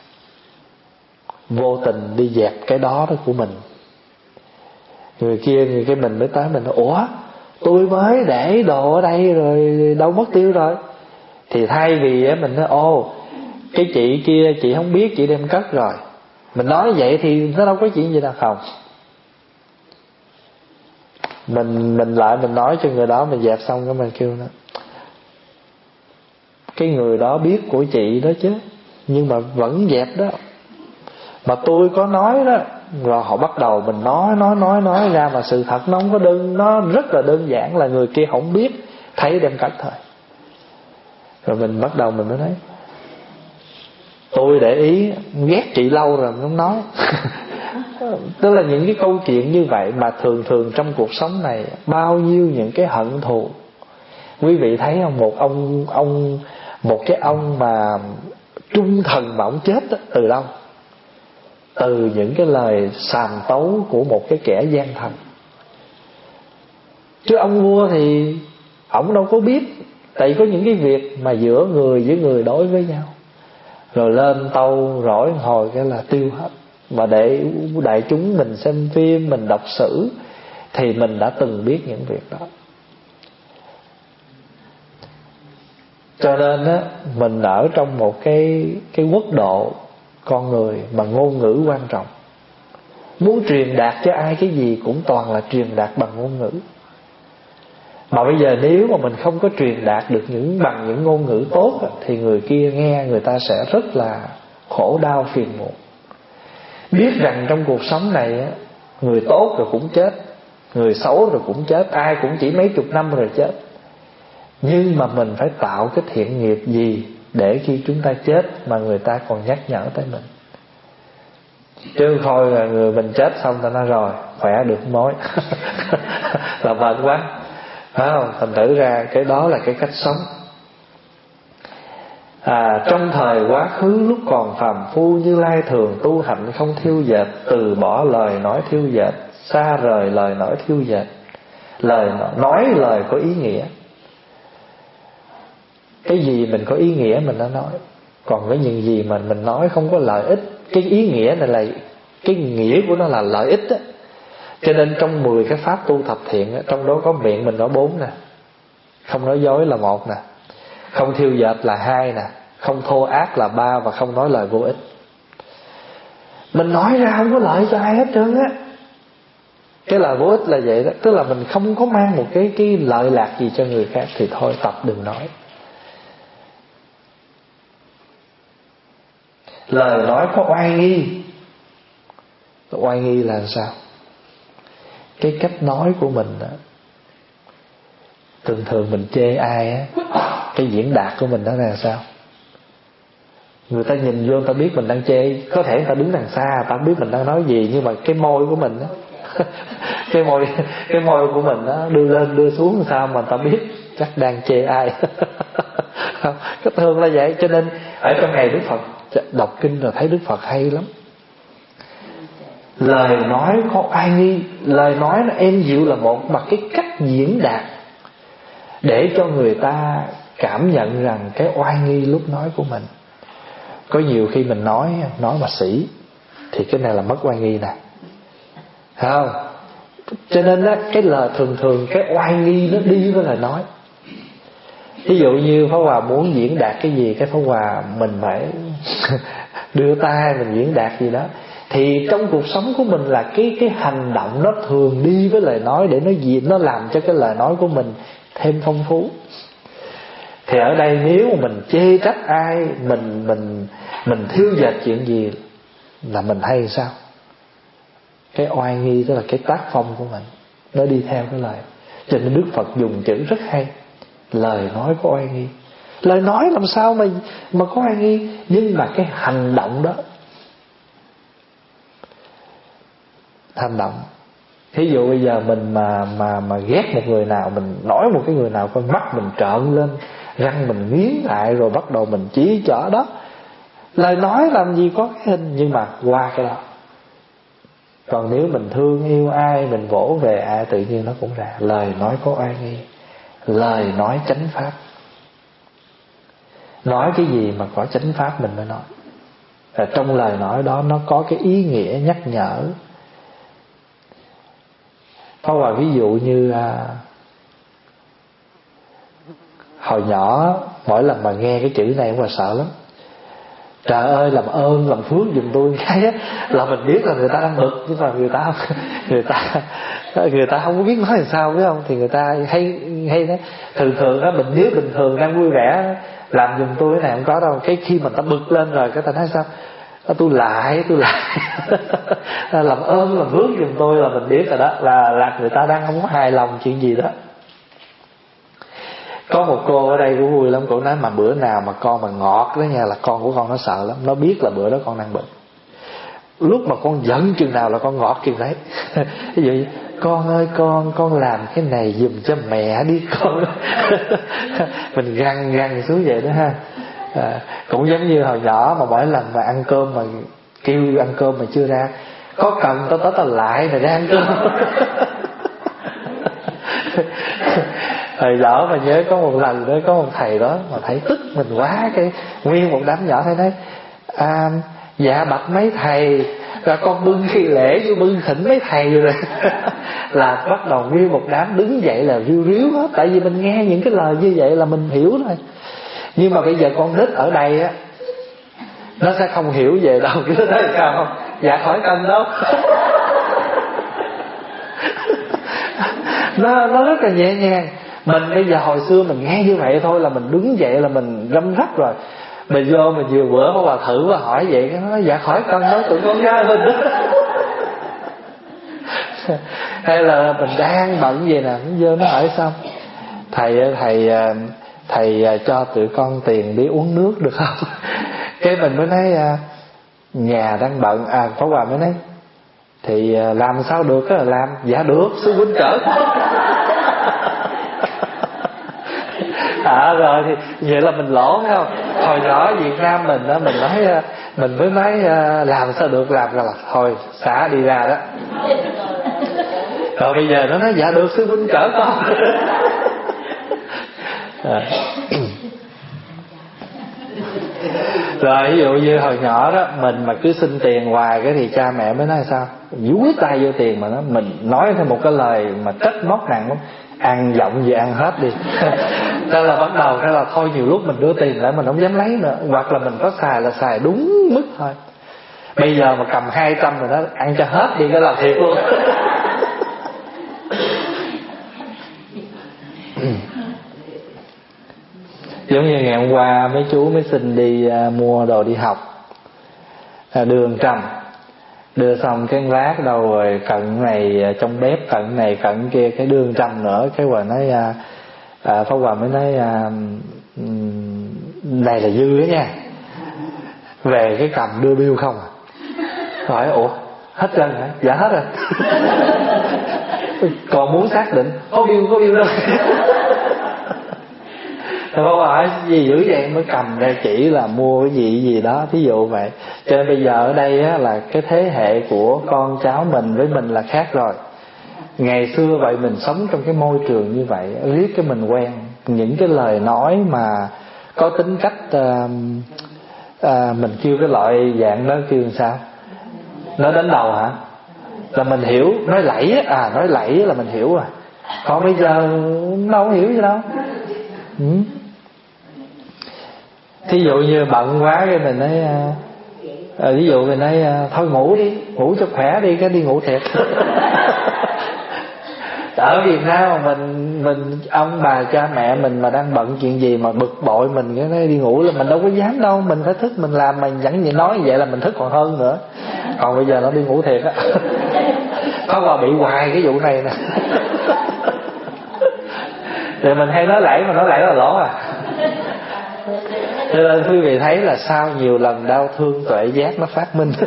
vô tình đi dẹp cái đó đó của mình, người kia người cái mình mới tới mình nói: ủa, tôi mới để đồ ở đây rồi đâu mất tiêu rồi. Thì thay vì mình nói: ồ, cái chị kia chị không biết, chị đem cất rồi, mình nói vậy thì nó đâu có chuyện gì đâu. Không, Mình mình lại mình nói cho người đó, mình dẹp xong cái mình kêu nó: cái người đó biết của chị đó chứ, nhưng mà vẫn dẹp đó, mà tôi có nói đó. Rồi họ bắt đầu mình nói nói nói nói ra, mà sự thật nó không có đơn, nó rất là đơn giản là người kia không biết, thấy đem cất thôi. Rồi mình bắt đầu mình mới nói: tôi để ý ghét chị lâu rồi, mình không nói. Tức là những cái câu chuyện như vậy mà thường thường trong cuộc sống này bao nhiêu những cái hận thù. Quý vị thấy không, một ông ông một cái ông mà trung thần mà ông chết đó, từ đâu? Từ những cái lời sàm tấu của một cái kẻ gian thần. Chứ ông vua thì ổng đâu có biết, tại có những cái việc mà giữa người với người đối với nhau, rồi lên tâu rỗi hồi cái là tiêu hết. Mà để đại chúng mình xem phim, mình đọc sử thì mình đã từng biết những việc đó. Cho nên á, mình ở trong một cái cái quốc độ con người mà ngôn ngữ quan trọng. Muốn truyền đạt cho ai cái gì cũng toàn là truyền đạt bằng ngôn ngữ. Mà bây giờ nếu mà mình không có truyền đạt được những bằng những ngôn ngữ tốt, thì người kia nghe người ta sẽ rất là khổ đau phiền muộn. Biết rằng trong cuộc sống này á, người tốt rồi cũng chết, người xấu rồi cũng chết, ai cũng chỉ mấy chục năm rồi chết. Nhưng mà mình phải tạo cái thiện nghiệp gì để khi chúng ta chết mà người ta còn nhắc nhở tới mình. Chứ thôi là người mình chết xong ta nói rồi khỏe được mối là mệt quá, phải không? Thành thử ra cái đó là cái cách sống. À, trong thời quá khứ lúc còn phàm phu, Như Lai thường tu hạnh không thiêu dệt, từ bỏ lời nói thiêu dệt, xa rời lời nói thiêu dệt. Lời nói lời có ý nghĩa. Cái gì mình có ý nghĩa mình đã nói. Còn cái những gì mà mình nói không có lợi ích, cái ý nghĩa này là cái nghĩa của nó là lợi ích đó, Cho nên trong mười cái pháp tu thập thiện, trong đó có miệng mình nói bốn nè, không nói dối là một nè, không thiêu dệt là hai nè, không thô ác là ba, và không nói lời vô ích. Mình nói ra không có lợi cho ai hết trơn á. Cái lời vô ích là vậy đó, tức là mình không có mang một cái cái lợi lạc gì cho người khác thì thôi tập đừng nói. Lời nói có oai nghi. Oai nghi là sao? Cái cách nói của mình đó, thường thường mình chê ai á, cái diễn đạt của mình đó là sao? Người ta nhìn vô, người ta biết mình đang chê. Có thể người ta đứng đằng xa, người ta biết mình đang nói gì, nhưng mà cái môi của mình đó, cái môi cái môi của mình đó đưa lên đưa xuống sao mà người ta biết chắc đang chê ai. Cái thường là vậy. Cho nên ở trong ngày Đức Phật đọc kinh rồi thấy Đức Phật hay lắm. Lời nói có oai nghi. Lời nói nó êm dịu là một, mà cái cách diễn đạt để cho người ta cảm nhận rằng cái oai nghi lúc nói của mình. Có nhiều khi mình nói nói mà sĩ thì cái này là mất oai nghi nè, thấy không? Cho nên đó, cái lời thường thường cái oai nghi nó đi với lời nói. Ví dụ như Pháp Hòa muốn diễn đạt cái gì, cái Pháp Hòa mình phải đưa tay mình diễn đạt gì đó. Thì trong cuộc sống của mình là cái cái hành động nó thường đi với lời nói, để nó gì nó làm cho cái lời nói của mình thêm phong phú. Thì ở đây nếu mà mình chê trách ai, mình mình mình thiêu dệt chuyện gì là mình hay sao? Cái oai nghi tức là cái tác phong của mình nó đi theo cái lời. Cho nên Đức Phật dùng chữ rất hay, lời nói có oai nghi. Lời nói làm sao mà mà có oai nghi, nhưng mà cái hành động đó, hành động. Thí dụ bây giờ mình mà mà mà ghét một người nào, mình nói một cái người nào, con mắt mình trợn lên, răng mình nghiến lại, rồi bắt đầu mình chỉ chở đó. Lời nói làm gì có cái hình, nhưng mà qua cái đó. Còn nếu mình thương yêu ai, mình vỗ về ai, tự nhiên nó cũng ra. Lời nói có oai nghi, lời nói chánh pháp. Nói cái gì mà có chánh pháp mình mới nói. Và trong lời nói đó nó có cái ý nghĩa nhắc nhở. Có vài ví dụ như à, hồi nhỏ mỗi lần mà nghe cái chữ này cũng là sợ lắm. Trời ơi, làm ơn làm phước giùm tôi cái á, là mình biết là người ta đang bực, nhưng mà người ta người ta người ta không có biết nói làm sao, biết không? Thì người ta hay hay thế. Thường thường á, mình nếu bình thường đang vui vẻ làm giùm tôi cái này không có đâu. Cái khi mà ta bực lên rồi cái ta nói sao? Tôi lại tôi lại làm ơn làm phước giùm tôi, là mình biết rồi đó, là là người ta đang không có hài lòng chuyện gì đó. Có một cô ở đây cũng vui lắm. Cô nói mà bữa nào mà con mà ngọt đó nha, là con của con nó sợ lắm. Nó biết là bữa đó con đang bệnh. Lúc mà con giận chừng nào là con ngọt chừng đấy. Ví dụ như, con ơi con con làm cái này giùm cho mẹ đi con. Mình gằn gằn xuống vậy đó ha. À, cũng giống như hồi nhỏ mà mỗi lần mà ăn cơm mà kêu ăn cơm mà chưa ra, có cần tao tới tao lại rồi ra ăn cơm. Hồi nhỏ mà nhớ có một lần đó, có một thầy đó mà thấy tức mình quá, cái nguyên một đám nhỏ thấy nói à, dạ bạch mấy thầy, rồi con bưng khi lễ vô bưng thỉnh mấy thầy rồi. Là bắt đầu nguyên một đám đứng dậy là riu riu hết. Tại vì mình nghe những cái lời như vậy là mình hiểu rồi. Nhưng mà bây giờ con nít ở đây á, nó sẽ không hiểu về đâu. Chứ nó nói sao không? Dạ khỏi cân đâu. nó, nó rất là nhẹ nhàng. Mình bây giờ hồi xưa mình nghe như vậy thôi là mình đứng dậy là mình răm rắp rồi. Mình vô mình vừa bữa có bà thử và hỏi vậy, nó nói dạ khỏi cân đó, tụi con gái mình. Hay là mình đang bận gì nè, nó vô nó hỏi xong thầy thầy thầy cho tụi con tiền đi uống nước được không? Cái mình mới nói nhà đang bận. À Pháp Hòa mới nói thì làm sao được á, làm dạ được sư huynh chở. À rồi thì vậy là mình lỗ phải không? Hồi nhỏ Việt Nam mình đó, mình nói mình mới nói làm sao được, làm rồi là thôi xả đi ra đó. Rồi bây giờ nó nói dạ được sư huynh chở con. À. Rồi ví dụ như hồi nhỏ đó mình mà cứ xin tiền hoài cái thì cha mẹ mới nói sao, dúi tay vô tiền mà nó mình nói thêm một cái lời mà trách móc nặng lắm, ăn giọng gì ăn hết đi. Thế là bắt đầu thế là thôi nhiều lúc mình đưa tiền lại mình không dám lấy nữa, hoặc là mình có xài là xài đúng mức thôi. Bây giờ mà cầm hai trăm rồi đó, ăn cho hết đi cái là thiệt luôn. Giống như ngày hôm qua mấy chú mới xin đi uh, mua đồ đi học, uh, đưa một trăm, đưa xong cái lát đầu rồi cận này uh, trong bếp cận này cận kia cái đưa một trăm nữa, cái rồi nói uh, uh, Pháp Hòa mới nói uh, này là dư đó nha, về cái cầm đưa bill không à. Hỏi ủa hết trơn hả? Dạ hết rồi. Còn muốn xác định có bill có bill đâu. Thôi Pháp Hòa hỏi gì dữ vậy, mới cầm ra chỉ là mua cái gì gì đó, thí dụ vậy. Cho nên bây giờ ở đây á, là cái thế hệ của con cháu mình với mình là khác rồi. Ngày xưa vậy mình sống trong cái môi trường như vậy, riết cái mình quen những cái lời nói mà có tính cách uh, uh, mình kêu cái loại dạng đó kêu làm sao, nói đến đầu hả, là mình hiểu. Nói lẫy á, à nói lẫy là mình hiểu rồi. Còn bây giờ đâu có hiểu gì đâu. Ừ. Thí dụ như bận quá cái mình nói à, ví dụ mình nói à, thôi ngủ đi, ngủ cho khỏe đi, cái đi ngủ thiệt. Ở Việt Nam mà mình mình ông bà cha mẹ mình mà đang bận chuyện gì mà bực bội mình cái nói đi ngủ là mình đâu có dám đâu, mình phải thức mình làm, mình chẳng gì nói vậy là mình thức còn hơn nữa. Còn bây giờ nó đi ngủ thiệt á. Có mà bị hoài cái vụ này nè. Thì mình hay nói lẫy mà nói lẫy là lỗ à. Cho nên quý vị thấy là sau nhiều lần đau thương tuệ giác nó phát minh.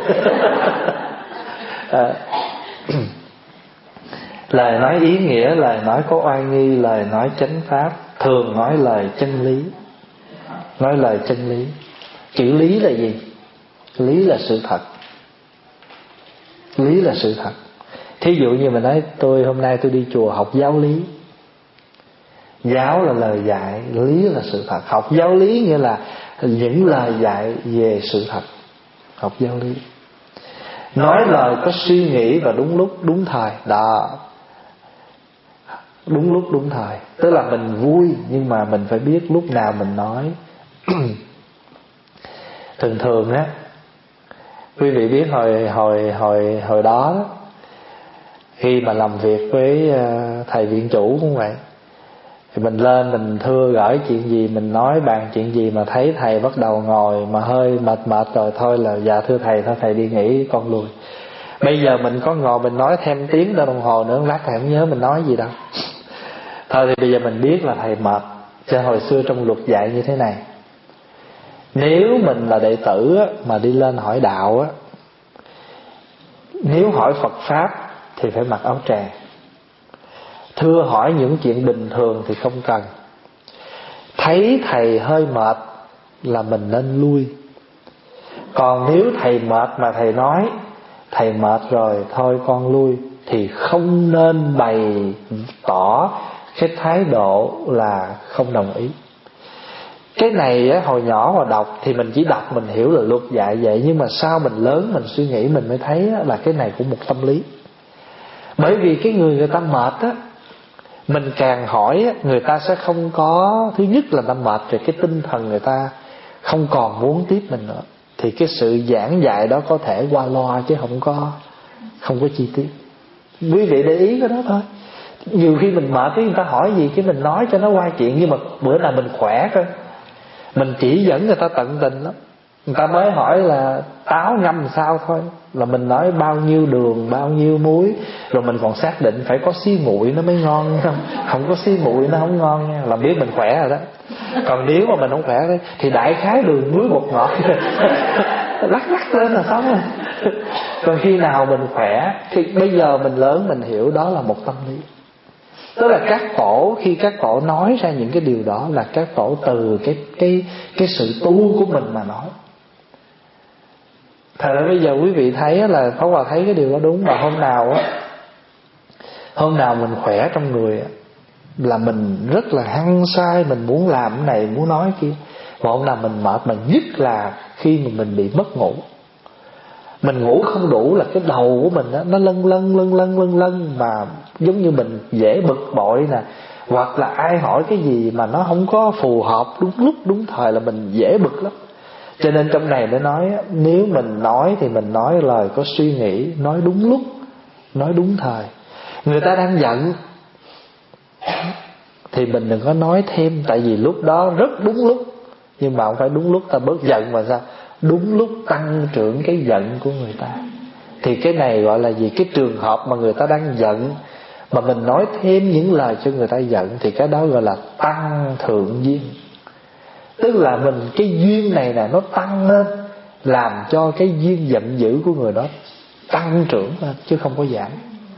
À, lời nói ý nghĩa, lời nói có oai nghi, lời nói chánh pháp, thường nói lời chân lý. Nói lời chân lý. Chữ lý là gì? Lý là sự thật. Lý là sự thật. Thí dụ như mình nói tôi hôm nay tôi đi chùa học giáo lý. Giáo là lời dạy, lý là sự thật. Học giáo lý nghĩa là những lời dạy về sự thật. Học giáo lý. Nói lời có suy nghĩ và đúng lúc đúng thời. Đó. Đúng lúc đúng thời. Tức là mình vui nhưng mà mình phải biết lúc nào mình nói. Thường thường á, quý vị biết hồi hồi hồi hồi đó, đó khi mà làm việc với thầy viện chủ cũng vậy, thì mình lên mình thưa gửi chuyện gì, mình nói bàn chuyện gì mà thấy thầy bắt đầu ngồi mà hơi mệt mệt rồi, thôi là dạ thưa thầy, thôi thầy đi nghỉ con lùi. Bây giờ mình có ngồi mình nói thêm tiếng đồng hồ nữa, lát thầy không nhớ mình nói gì đâu. Thôi thì bây giờ mình biết là thầy mệt. Cho hồi xưa trong luật dạy như thế này, nếu mình là đệ tử á, mà đi lên hỏi đạo á, nếu hỏi Phật Pháp thì phải mặc áo tràng. Thưa hỏi những chuyện bình thường thì không cần. Thấy thầy hơi mệt là mình nên lui. Còn nếu thầy mệt mà thầy nói thầy mệt rồi thôi con lui, thì không nên bày tỏ cái thái độ là không đồng ý. Cái này á, hồi nhỏ mà đọc thì mình chỉ đọc mình hiểu là luật dạy vậy, nhưng mà sau mình lớn mình suy nghĩ mình mới thấy á, là cái này cũng một tâm lý. Bởi vì cái người người ta mệt á, mình càng hỏi á, người ta sẽ không có, thứ nhất là ta mệt rồi, cái tinh thần người ta không còn muốn tiếp mình nữa, thì cái sự giảng dạy đó có thể qua loa chứ không có không có chi tiết. Quý vị để ý cái đó thôi. Nhiều khi mình mệt cái người ta hỏi gì cái mình nói cho nó qua chuyện, nhưng mà bữa nào mình khỏe coi, mình chỉ dẫn người ta tận tình lắm. Người ta mới hỏi là táo ngâm sao thôi, là mình nói bao nhiêu đường, bao nhiêu muối, rồi mình còn xác định phải có xí muội nó mới ngon không, không có xí muội nó không ngon nha, là biết mình khỏe rồi đó. Còn nếu mà mình không khỏe đấy, thì đại khái đường muối bột ngọt lắc lắc lên là xong rồi. Còn khi nào mình khỏe thì bây giờ mình lớn mình hiểu đó là một tâm lý. Tức là các tổ, khi các tổ nói ra những cái điều đó là các tổ từ cái cái cái sự tu của mình mà nói. Thật ra bây giờ quý vị thấy là Pháp Hòa thấy cái điều đó đúng. Mà hôm nào á, hôm nào mình khỏe trong người á, là mình rất là hăng say, mình muốn làm cái này muốn nói kia. Mà hôm nào mình mệt, mà nhất là khi mà mình bị mất ngủ. Mình ngủ không đủ là cái đầu của mình đó, nó lân lân lân lân lân lân, mà giống như mình dễ bực bội nè, hoặc là ai hỏi cái gì mà nó không có phù hợp đúng lúc đúng thời là mình dễ bực lắm. Cho nên trong này nó nói, nếu mình nói thì mình nói lời có suy nghĩ, nói đúng lúc, nói đúng thời. Người ta đang giận thì mình đừng có nói thêm, tại vì lúc đó rất đúng lúc. Nhưng mà không phải đúng lúc ta bớt giận mà sao? Đúng lúc tăng trưởng cái giận của người ta. Thì cái này gọi là gì? Cái trường hợp mà người ta đang giận mà mình nói thêm những lời cho người ta giận, thì cái đó gọi là tăng thượng duyên. Tức là mình, cái duyên này nè, nó tăng lên, làm cho cái duyên giận dữ của người đó tăng trưởng lên, chứ không có giảm.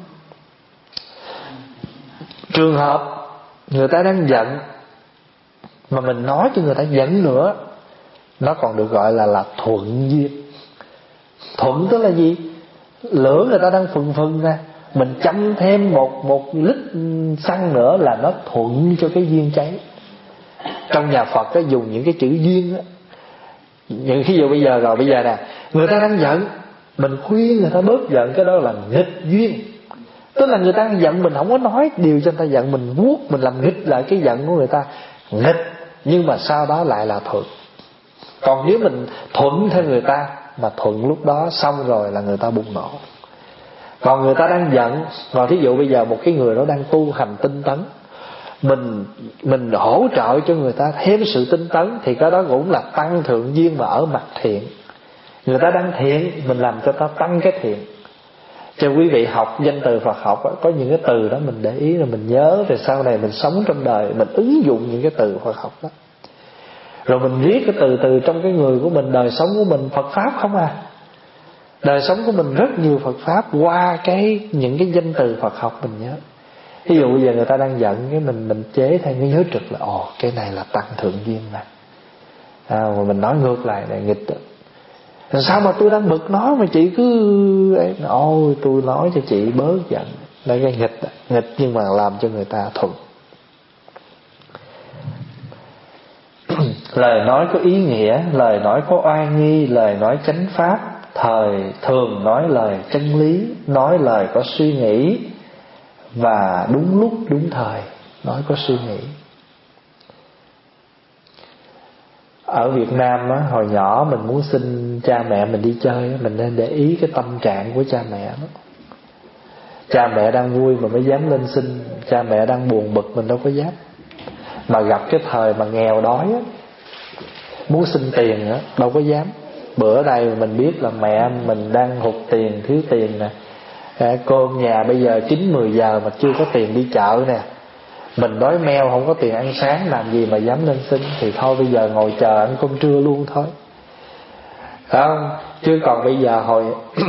Trường hợp người ta đang giận mà mình nói cho người ta giận nữa, nó còn được gọi là là thuận duyên. Thuận tức là gì? Lửa người ta đang phừng phừng nè, mình châm thêm một một lít xăng nữa là nó thuận cho cái duyên cháy. Trong nhà Phật có dùng những cái chữ duyên á. Những ví dụ bây giờ rồi bây giờ nè, người ta đang giận, mình khuyên người ta bớt giận, cái đó là nghịch duyên. Tức là người ta đang giận, mình không có nói điều cho người ta giận, mình vuốt, mình làm nghịch lại cái giận của người ta. Nghịch, nhưng mà sau đó lại là thuận. Còn nếu mình thuận theo người ta, mà thuận lúc đó xong rồi là người ta bùng nổ. Còn người ta đang giận, còn thí dụ bây giờ một cái người đó đang tu hành tinh tấn, Mình mình hỗ trợ cho người ta thêm sự tinh tấn, thì cái đó cũng là tăng thượng duyên mà ở mặt thiện. Người ta đang thiện, mình làm cho ta tăng cái thiện. Cho quý vị học danh từ Phật học, có những cái từ đó mình để ý rồi mình nhớ, rồi sau này mình sống trong đời mình ứng dụng những cái từ Phật học đó. Rồi mình viết cái từ từ trong cái người của mình, đời sống của mình Phật Pháp không à. Đời sống của mình rất nhiều Phật Pháp qua cái những cái danh từ Phật học mình nhớ. Ví dụ bây giờ người ta đang giận, cái mình mình chế thêm cái nhớ trực là ồ cái này là tăng thượng duyên này. À, mà mình nói ngược lại này nghịch đó. Sao mà tôi đang bực nó mà chị cứ ôi tôi nói cho chị bớt giận. Đây cái nghịch đó. Nghịch nhưng mà làm cho người ta thuận. Lời nói có ý nghĩa, lời nói có oai nghi, lời nói chánh pháp, thời thường nói lời chân lý, nói lời có suy nghĩ và đúng lúc đúng thời, nói có suy nghĩ. Ở Việt Nam á, hồi nhỏ mình muốn xin cha mẹ mình đi chơi, mình nên để ý cái tâm trạng của cha mẹ đó. Cha mẹ đang vui mà mới dám lên xin, cha mẹ đang buồn bực mình đâu có dám. Mà gặp cái thời mà nghèo đói á, muốn xin tiền á, đâu có dám. Bữa đây mình biết là mẹ mình đang hụt tiền, thiếu tiền nè. Cơm nhà bây giờ chín mười giờ mà chưa có tiền đi chợ nè. Mình đói meo không có tiền ăn sáng, làm gì mà dám lên xin. Thì thôi bây giờ ngồi chờ ăn cơm trưa luôn thôi, không? Chứ còn bây giờ hồi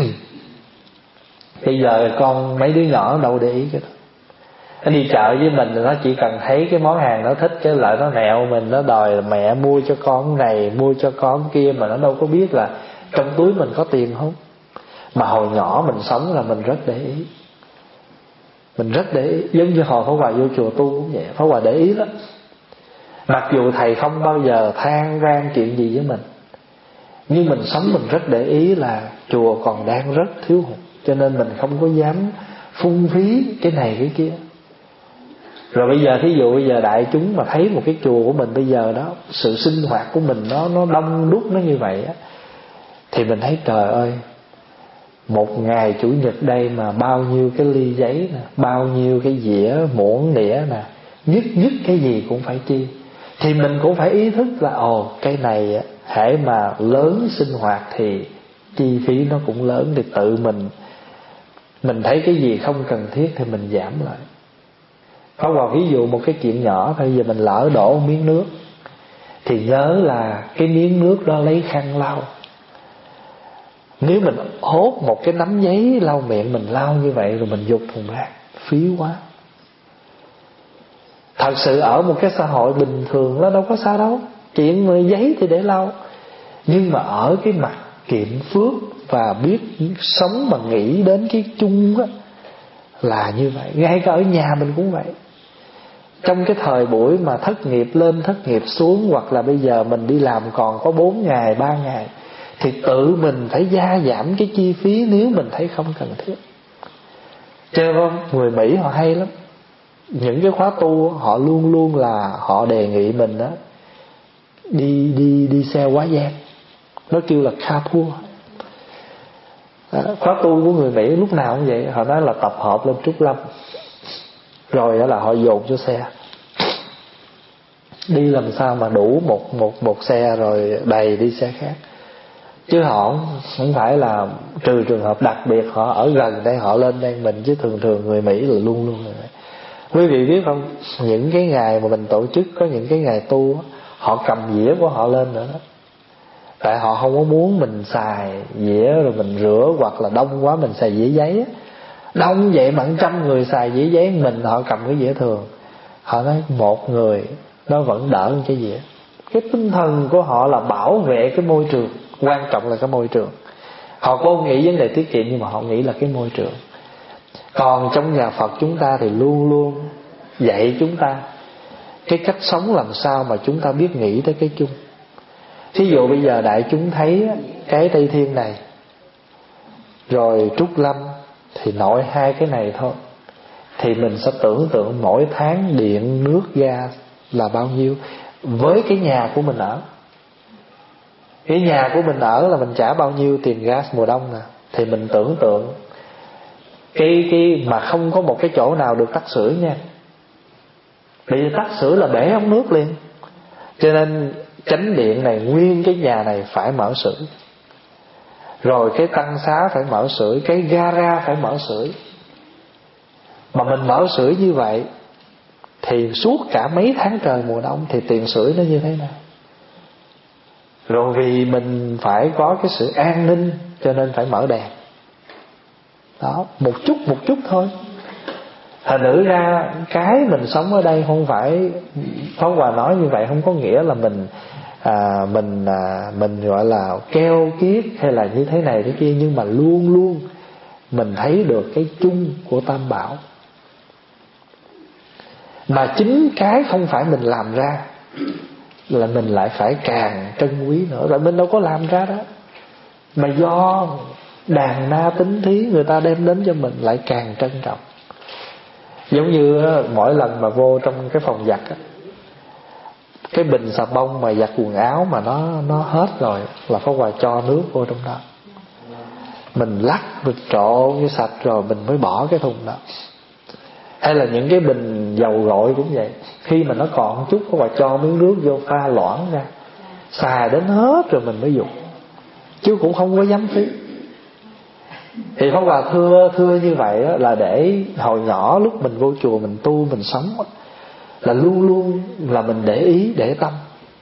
bây giờ con mấy đứa nhỏ đâu để ý cái đó. Nó đi chợ với mình, nó chỉ cần thấy cái món hàng nó thích, cái lại nó nẹo mình, nó đòi mẹ mua cho con này, mua cho con kia, mà nó đâu có biết là trong túi mình có tiền không. Mà hồi nhỏ mình sống là mình rất để ý. Mình rất để ý. Giống như hồi Pháp Hòa vô chùa tu cũng vậy, Pháp Hòa để ý lắm. Mặc dù thầy không bao giờ than vang chuyện gì với mình, nhưng mình sống mình rất để ý là chùa còn đang rất thiếu hụt, cho nên mình không có dám phung phí cái này cái kia. Rồi bây giờ thí dụ bây giờ đại chúng mà thấy một cái chùa của mình bây giờ đó, sự sinh hoạt của mình nó nó đông đúc nó như vậy á, thì mình thấy trời ơi, một ngày chủ nhật đây mà bao nhiêu cái ly giấy nè, bao nhiêu cái dĩa muỗng nĩa nè, nhất nhất cái gì cũng phải chi. Thì mình cũng phải ý thức là ồ cái này hễ mà lớn sinh hoạt thì chi phí nó cũng lớn, thì tự mình mình thấy cái gì không cần thiết thì mình giảm lại. Có vào ví dụ một cái chuyện nhỏ thôi, giờ mình lỡ đổ một miếng nước thì nhớ là cái miếng nước đó lấy khăn lau. Nếu mình hốt một cái nắm giấy lau miệng mình lau như vậy rồi mình dục thùng rác, phí quá. Thật sự ở một cái xã hội bình thường nó đâu có sao đâu, chuyện giấy thì để lau. Nhưng mà ở cái mặt kiệm phước và biết sống mà nghĩ đến cái chung á, là như vậy. Ngay cả ở nhà mình cũng vậy. Trong cái thời buổi mà thất nghiệp lên thất nghiệp xuống, hoặc là bây giờ mình đi làm còn có bốn ngày ba ngày, thì tự mình phải gia giảm cái chi phí nếu mình thấy không cần thiết. Chứ không, người Mỹ họ hay lắm. Những cái khóa tu họ luôn luôn là họ đề nghị mình đó đi đi đi xe quá gian, nó kêu là carpool. Đó, khóa tu của người Mỹ lúc nào cũng vậy, họ nói là tập hợp lên Trúc Lâm, rồi đó là họ dồn cho xe, đi làm sao mà đủ một một một xe rồi đầy đi xe khác. Chứ họ không, không phải là, trừ trường hợp đặc biệt họ ở gần đây họ lên đây mình, chứ thường thường người Mỹ là luôn luôn là vậy. Quý vị biết không, những cái ngày mà mình tổ chức, có những cái ngày tu, họ cầm dĩa của họ lên nữa đó. Tại họ không có muốn mình xài dĩa rồi mình rửa, hoặc là đông quá mình xài dĩa giấy. Đông vậy mà trăm người xài dĩa giấy, mình họ cầm cái dĩa thường. Họ nói một người nó vẫn đỡ hơn cái dĩa. Cái tinh thần của họ là bảo vệ cái môi trường, quan trọng là cái môi trường. Họ không nghĩ vấn đề tiết kiệm, nhưng mà họ nghĩ là cái môi trường. Còn trong nhà Phật chúng ta thì luôn luôn dạy chúng ta cái cách sống làm sao mà chúng ta biết nghĩ tới cái chung. Thí dụ bây giờ đại chúng thấy cái Tây Thiên này, rồi Trúc Lâm thì nội hai cái này thôi, thì mình sẽ tưởng tượng mỗi tháng điện nước ga là bao nhiêu với cái nhà của mình ở. Cái nhà của mình ở là mình trả bao nhiêu tiền gas mùa đông nè, thì mình tưởng tượng cái cái mà không có một cái chỗ nào được tắt sưởi nha. Vì tắt sưởi là bể ống nước liền. Cho nên chánh điện này, nguyên cái nhà này phải mở sưởi, rồi cái tăng xá phải mở sưởi, cái gara phải mở sưởi. Mà mình mở sưởi như vậy thì suốt cả mấy tháng trời mùa đông thì tiền sưởi nó như thế nào? Rồi vì mình phải có cái sự an ninh cho nên phải mở đèn. Đó, một chút một chút thôi. Thành nữ ra cái mình sống ở đây không phải, Pháp Hòa nói như vậy không có nghĩa là mình à, mình à, mình gọi là keo kiết hay là như thế này thế kia, nhưng mà luôn luôn mình thấy được cái chung của Tam Bảo. Mà chính cái không phải mình làm ra là mình lại phải càng trân quý nữa. Rồi mình đâu có làm ra đó, mà do đàn na tính thí người ta đem đến cho mình lại càng trân trọng. Giống như mỗi lần mà vô trong cái phòng giặt á, cái bình xà bông mà giặt quần áo mà nó nó hết rồi là Pháp Hòa cho nước vô trong đó, mình lắc mình trộn cái sạch rồi mình mới bỏ cái thùng đó. Hay là những cái bình dầu gội cũng vậy, khi mà nó còn chút Pháp Hòa cho miếng nước vô pha loãng ra, xài đến hết rồi mình mới dùng, chứ cũng không có dám phí. Thì Pháp Hòa thưa thưa như vậy đó, là để hồi nhỏ lúc mình vô chùa mình tu mình sống đó, là luôn luôn là mình để ý để tâm.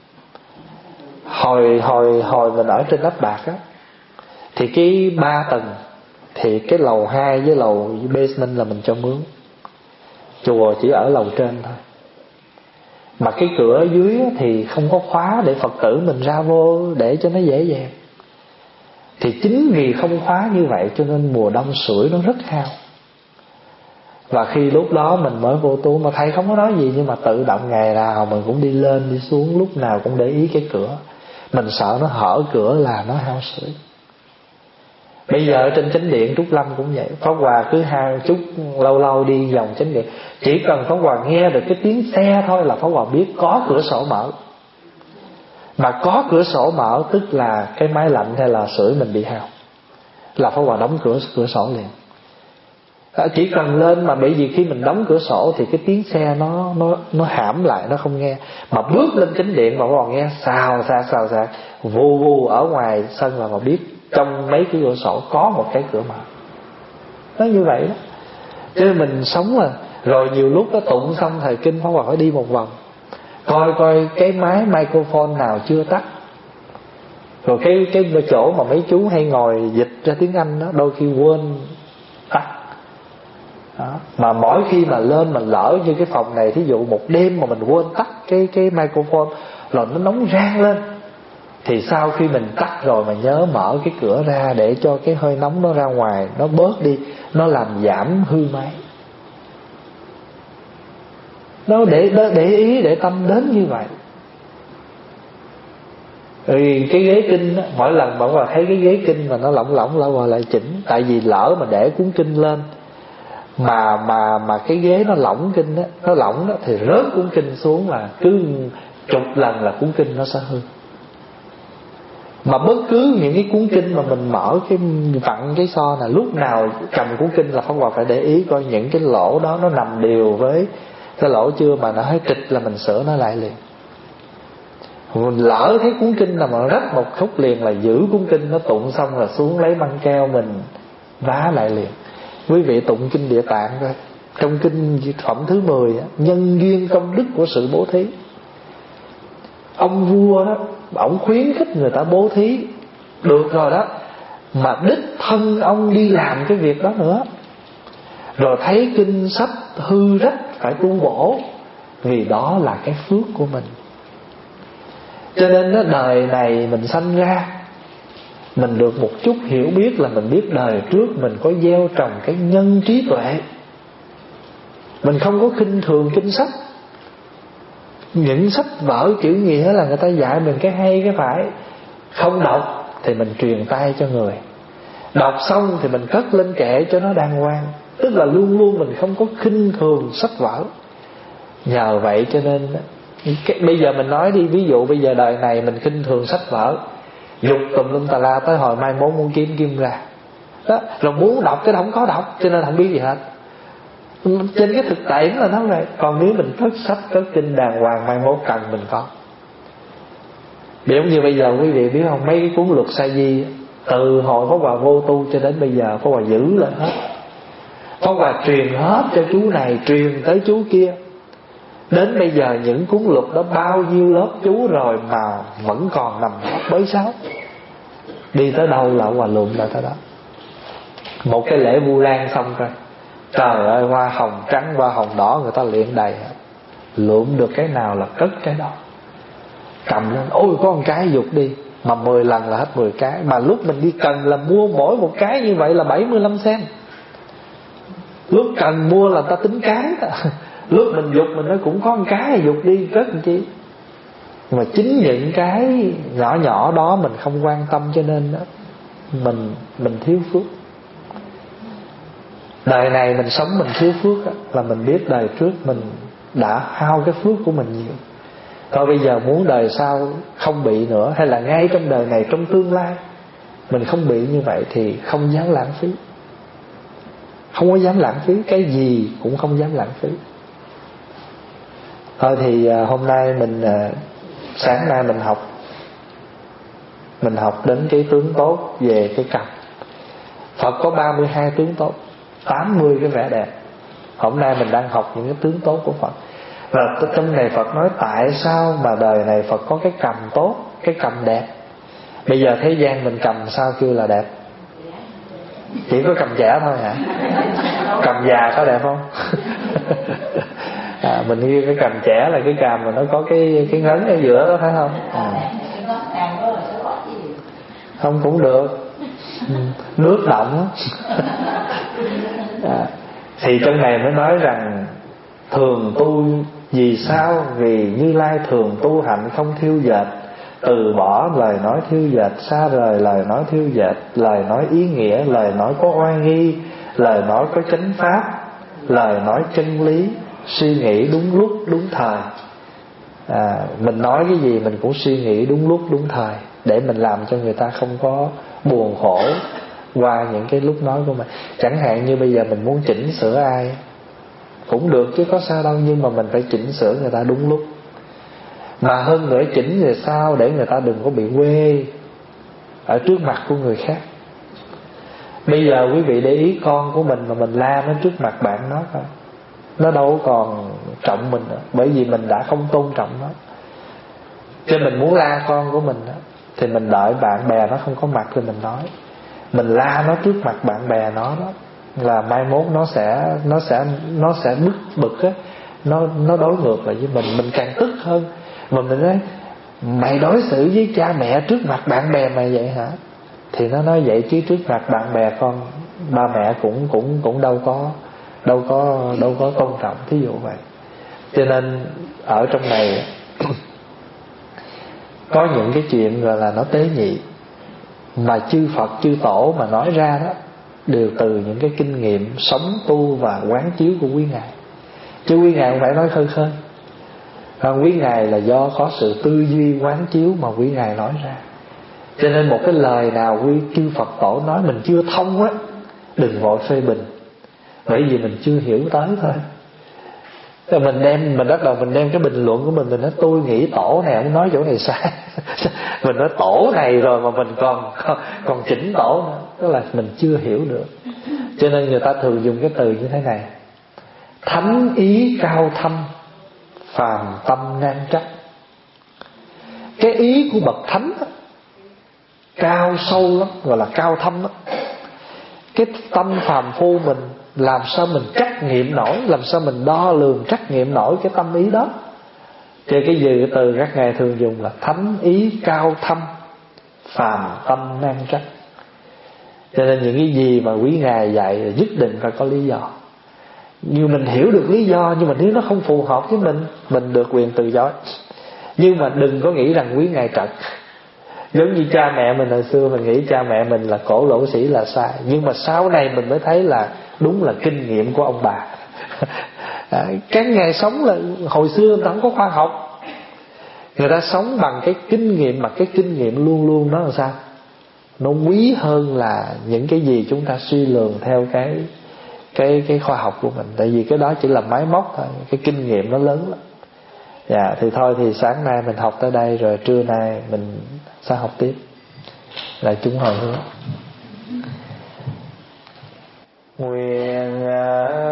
Hồi hồi hồi mình ở trên ấp Bạc á, thì cái ba tầng, thì cái lầu hai với lầu basement là mình cho mướn. Chùa chỉ ở lầu trên thôi. Mà cái cửa ở dưới thì không có khóa để Phật tử mình ra vô để cho nó dễ dàng. Thì chính vì không khóa như vậy cho nên mùa đông sưởi nó rất hao. Và khi lúc đó mình mới vô tu, mà thầy không có nói gì, nhưng mà tự động ngày nào mình cũng đi lên đi xuống, lúc nào cũng để ý cái cửa. Mình sợ nó hở cửa là nó hao sưởi. Bây giờ ở trên chánh điện Trúc Lâm cũng vậy. Pháp Hòa cứ hai chút lâu lâu đi vòng chánh điện, chỉ cần Pháp Hòa nghe được cái tiếng xe thôi là Pháp Hòa biết có cửa sổ mở. Mà có cửa sổ mở tức là cái máy lạnh hay là sưởi mình bị hao, là Pháp Hòa đóng cửa cửa sổ liền. À, chỉ cần lên, mà bởi vì khi mình đóng cửa sổ thì cái tiếng xe nó nó nó hãm lại, nó không nghe. Mà bước lên chánh điện mà Pháp Hòa nghe xào xạc xào xạc vù vù ở ngoài sân là mà biết trong mấy cái cửa sổ có một cái cửa mở. Nó như vậy đó. Cho nên mình sống là rồi nhiều lúc nó tụng xong thời kinh Pháp Hòa phải đi một vòng, coi coi cái máy microphone nào chưa tắt. Rồi cái cái chỗ mà mấy chú hay ngồi dịch ra tiếng Anh đó, đôi khi quên tắt đó. Mà mỗi khi mà lên mình lỡ như cái phòng này, thí dụ một đêm mà mình quên tắt cái cái microphone, rồi nó nóng rang lên, thì sau khi mình tắt rồi mà nhớ mở cái cửa ra để cho cái hơi nóng nó ra ngoài, nó bớt đi, nó làm giảm hư máy. Nó để, để ý, để tâm đến như vậy. Vì cái ghế kinh đó, mỗi lần mà bà thấy cái ghế kinh mà nó lỏng lỏng lâu rồi lại chỉnh. Tại vì lỡ mà để cuốn kinh lên mà mà mà cái ghế nó lỏng kinh đó, nó lỏng đó, thì rớt cuốn kinh xuống là cứ chục lần là cuốn kinh nó sẽ hư. Mà bất cứ những cái cuốn kinh mà mình mở cái vặn cái so là lúc nào cầm cuốn kinh là Pháp Hòa phải để ý coi những cái lỗ đó nó nằm đều với cái lỗ chưa, mà nó thấy trịch là mình sửa nó lại liền. Mình lỡ thấy cuốn kinh là mà nó rách một khúc liền là giữ cuốn kinh nó tụng xong là xuống lấy băng keo mình vá lại liền. Quý vị tụng kinh Địa Tạng coi, trong kinh phẩm thứ mười nhân duyên công đức của sự bố thí, ông vua đó ổng khuyến khích người ta bố thí được rồi đó, mà đích thân ông đi làm cái việc đó nữa, rồi thấy kinh sách hư rách phải tu bổ, vì đó là cái phước của mình. Cho nên đó, đời này mình sanh ra, mình được một chút hiểu biết là mình biết đời trước mình có gieo trồng cái nhân trí tuệ. Mình không có khinh thường kinh sách. Những sách vở chữ nghĩa là người ta dạy mình cái hay cái phải. Không đọc thì mình truyền tay cho người, đọc xong thì mình cất lên kệ cho nó đàng hoàng. Tức là luôn luôn mình không có khinh thường sách vở. Nhờ vậy cho nên cái, bây giờ mình nói đi, ví dụ bây giờ đời này mình khinh thường sách vở, dục tùm lum tà la, tới hồi mai mốt muốn kiếm kim ra đó, rồi muốn đọc cái không có đọc, cho nên không biết gì hết. Trên cái thực tiễn là nó vậy. Còn nếu mình cất sách cất kinh đàng hoàng, mai mốt cần mình có. Giống như bây giờ quý vị biết không, mấy cái cuốn luật sa di từ hồi Pháp Hòa vô tu cho đến bây giờ Pháp Hòa giữ lại hết. Pháp Hòa truyền hết cho chú này, truyền tới chú kia. Đến bây giờ những cuốn luật đó bao nhiêu lớp chú rồi mà vẫn còn nằm bới sáo. Đi tới đâu là Hòa lượm lại tới đó. Một cái lễ Vu Lan xong rồi, trời ơi, hoa hồng trắng hoa hồng đỏ người ta luyện đầy, lượm được cái nào là cất cái đó. Cầm lên, ôi có một cái dục đi, mà mười lần là hết mười cái. Mà lúc mình đi cần là mua mỗi một cái như vậy là bảy mươi lăm sen. Lúc cần mua là ta tính cái. Lúc mình dục mình nói cũng có một cái dục đi, cất làm chi. Mà chính những cái nhỏ nhỏ đó mình không quan tâm, cho nên đó, mình mình thiếu phước. Đời này mình sống mình thiếu phước đó, là mình biết đời trước mình đã hao cái phước của mình nhiều. Thôi bây giờ muốn đời sau không bị nữa, hay là ngay trong đời này, trong tương lai mình không bị như vậy, thì không dám lãng phí. Không có dám lãng phí, cái gì cũng không dám lãng phí. Thôi thì hôm nay mình, sáng nay mình học Mình học đến cái tướng tốt về cái cầm. Phật có ba mươi hai tướng tốt, tám mươi cái vẻ đẹp. Hôm nay mình đang học những cái tướng tốt của Phật. Và trong này Phật nói tại sao mà đời này Phật có cái cầm tốt, cái cầm đẹp. Bây giờ thế gian mình cầm sao kêu là đẹp? Chỉ có cầm trẻ thôi hả? Cầm già có đẹp không? À, mình ghi cái cầm trẻ là cái cầm mà nó có cái cái ngấn ở giữa đó, phải không? À. Không cũng được. Nước động à. Thì trong này mới nói rằng thường tu vì sao? Vì Như Lai thường tu hạnh không thiêu dệt, từ bỏ lời nói thiêu dệt, xa rời lời nói thiêu dệt, lời nói ý nghĩa, lời nói có oai nghi, lời nói có chánh pháp, lời nói chân lý, suy nghĩ đúng lúc đúng thời. à, Mình nói cái gì mình cũng suy nghĩ đúng lúc đúng thời, để mình làm cho người ta không có buồn khổ qua những cái lúc nói của mình. Chẳng hạn như bây giờ mình muốn chỉnh sửa ai cũng được chứ có sao đâu, nhưng mà mình phải chỉnh sửa người ta đúng lúc. Mà hơn nữa chỉnh về sao để người ta đừng có bị quê ở trước mặt của người khác. Bây giờ quý vị để ý con của mình mà mình la nó trước mặt bạn nó coi, nó đâu còn trọng mình nữa, bởi vì mình đã không tôn trọng nó. Cho mình muốn la con của mình đó, thì mình đợi bạn bè nó không có mặt thì mình nói. Mình la nó trước mặt bạn bè nó đó, là mai mốt nó sẽ nó sẽ nó sẽ bực bực á, nó nó đối ngược lại với mình, mình càng tức hơn. Mà mình nói mày đối xử với cha mẹ trước mặt bạn bè mày vậy hả? Thì nó nói vậy chứ trước mặt bạn bè con, ba mẹ cũng cũng cũng đâu có đâu có đâu có tôn trọng, thí dụ vậy. Cho nên ở trong này có những cái chuyện gọi là nó tế nhị, mà chư Phật chư Tổ mà nói ra đó đều từ những cái kinh nghiệm sống tu và quán chiếu của quý ngài. Chứ quý ngài không phải nói khơi khơi. Còn quý ngài là do có sự tư duy quán chiếu mà quý ngài nói ra. Cho nên một cái lời nào quý chư Phật Tổ nói mình chưa thông á, đừng vội phê bình, bởi vì mình chưa hiểu tới thôi. Rồi mình đem mình bắt đầu mình đem cái bình luận của mình, mình nói tôi nghĩ tổ này ông nói chỗ này sai. Mình nói tổ này rồi mà mình còn còn, còn chỉnh tổ nữa, tức là mình chưa hiểu được. Cho nên người ta thường dùng cái từ như thế này: thánh ý cao thâm, phàm tâm nan trắc. Cái ý của bậc thánh đó, cao sâu lắm, gọi là cao thâm đó. Cái tâm phàm phu mình làm sao mình trắc nghiệm nổi, làm sao mình đo lường trắc nghiệm nổi cái tâm ý đó. Thì cái gì cái từ các ngài thường dùng là thánh ý cao thâm, phàm tâm nan trắc. Cho nên những cái gì mà quý ngài dạy là nhất định phải có lý do. Nhưng mình hiểu được lý do, nhưng mà nếu nó không phù hợp với mình, mình được quyền từ chối. Nhưng mà đừng có nghĩ rằng quý ngài trật. Giống như cha mẹ mình hồi xưa, mình nghĩ cha mẹ mình là cổ lỗ sĩ là sai, nhưng mà sau này mình mới thấy là đúng là kinh nghiệm của ông bà. À, các ngài sống là hồi xưa người ta không có khoa học, người ta sống bằng cái kinh nghiệm, mà cái kinh nghiệm luôn luôn nó làm sao, nó quý hơn là những cái gì chúng ta suy lường theo cái cái cái khoa học của mình. Tại vì cái đó chỉ là máy móc thôi, cái kinh nghiệm nó lớn lắm. Dạ, thì thôi thì sáng nay mình học tới đây, rồi trưa nay mình sẽ học tiếp. Lại chúng hồi hướng. Nguyện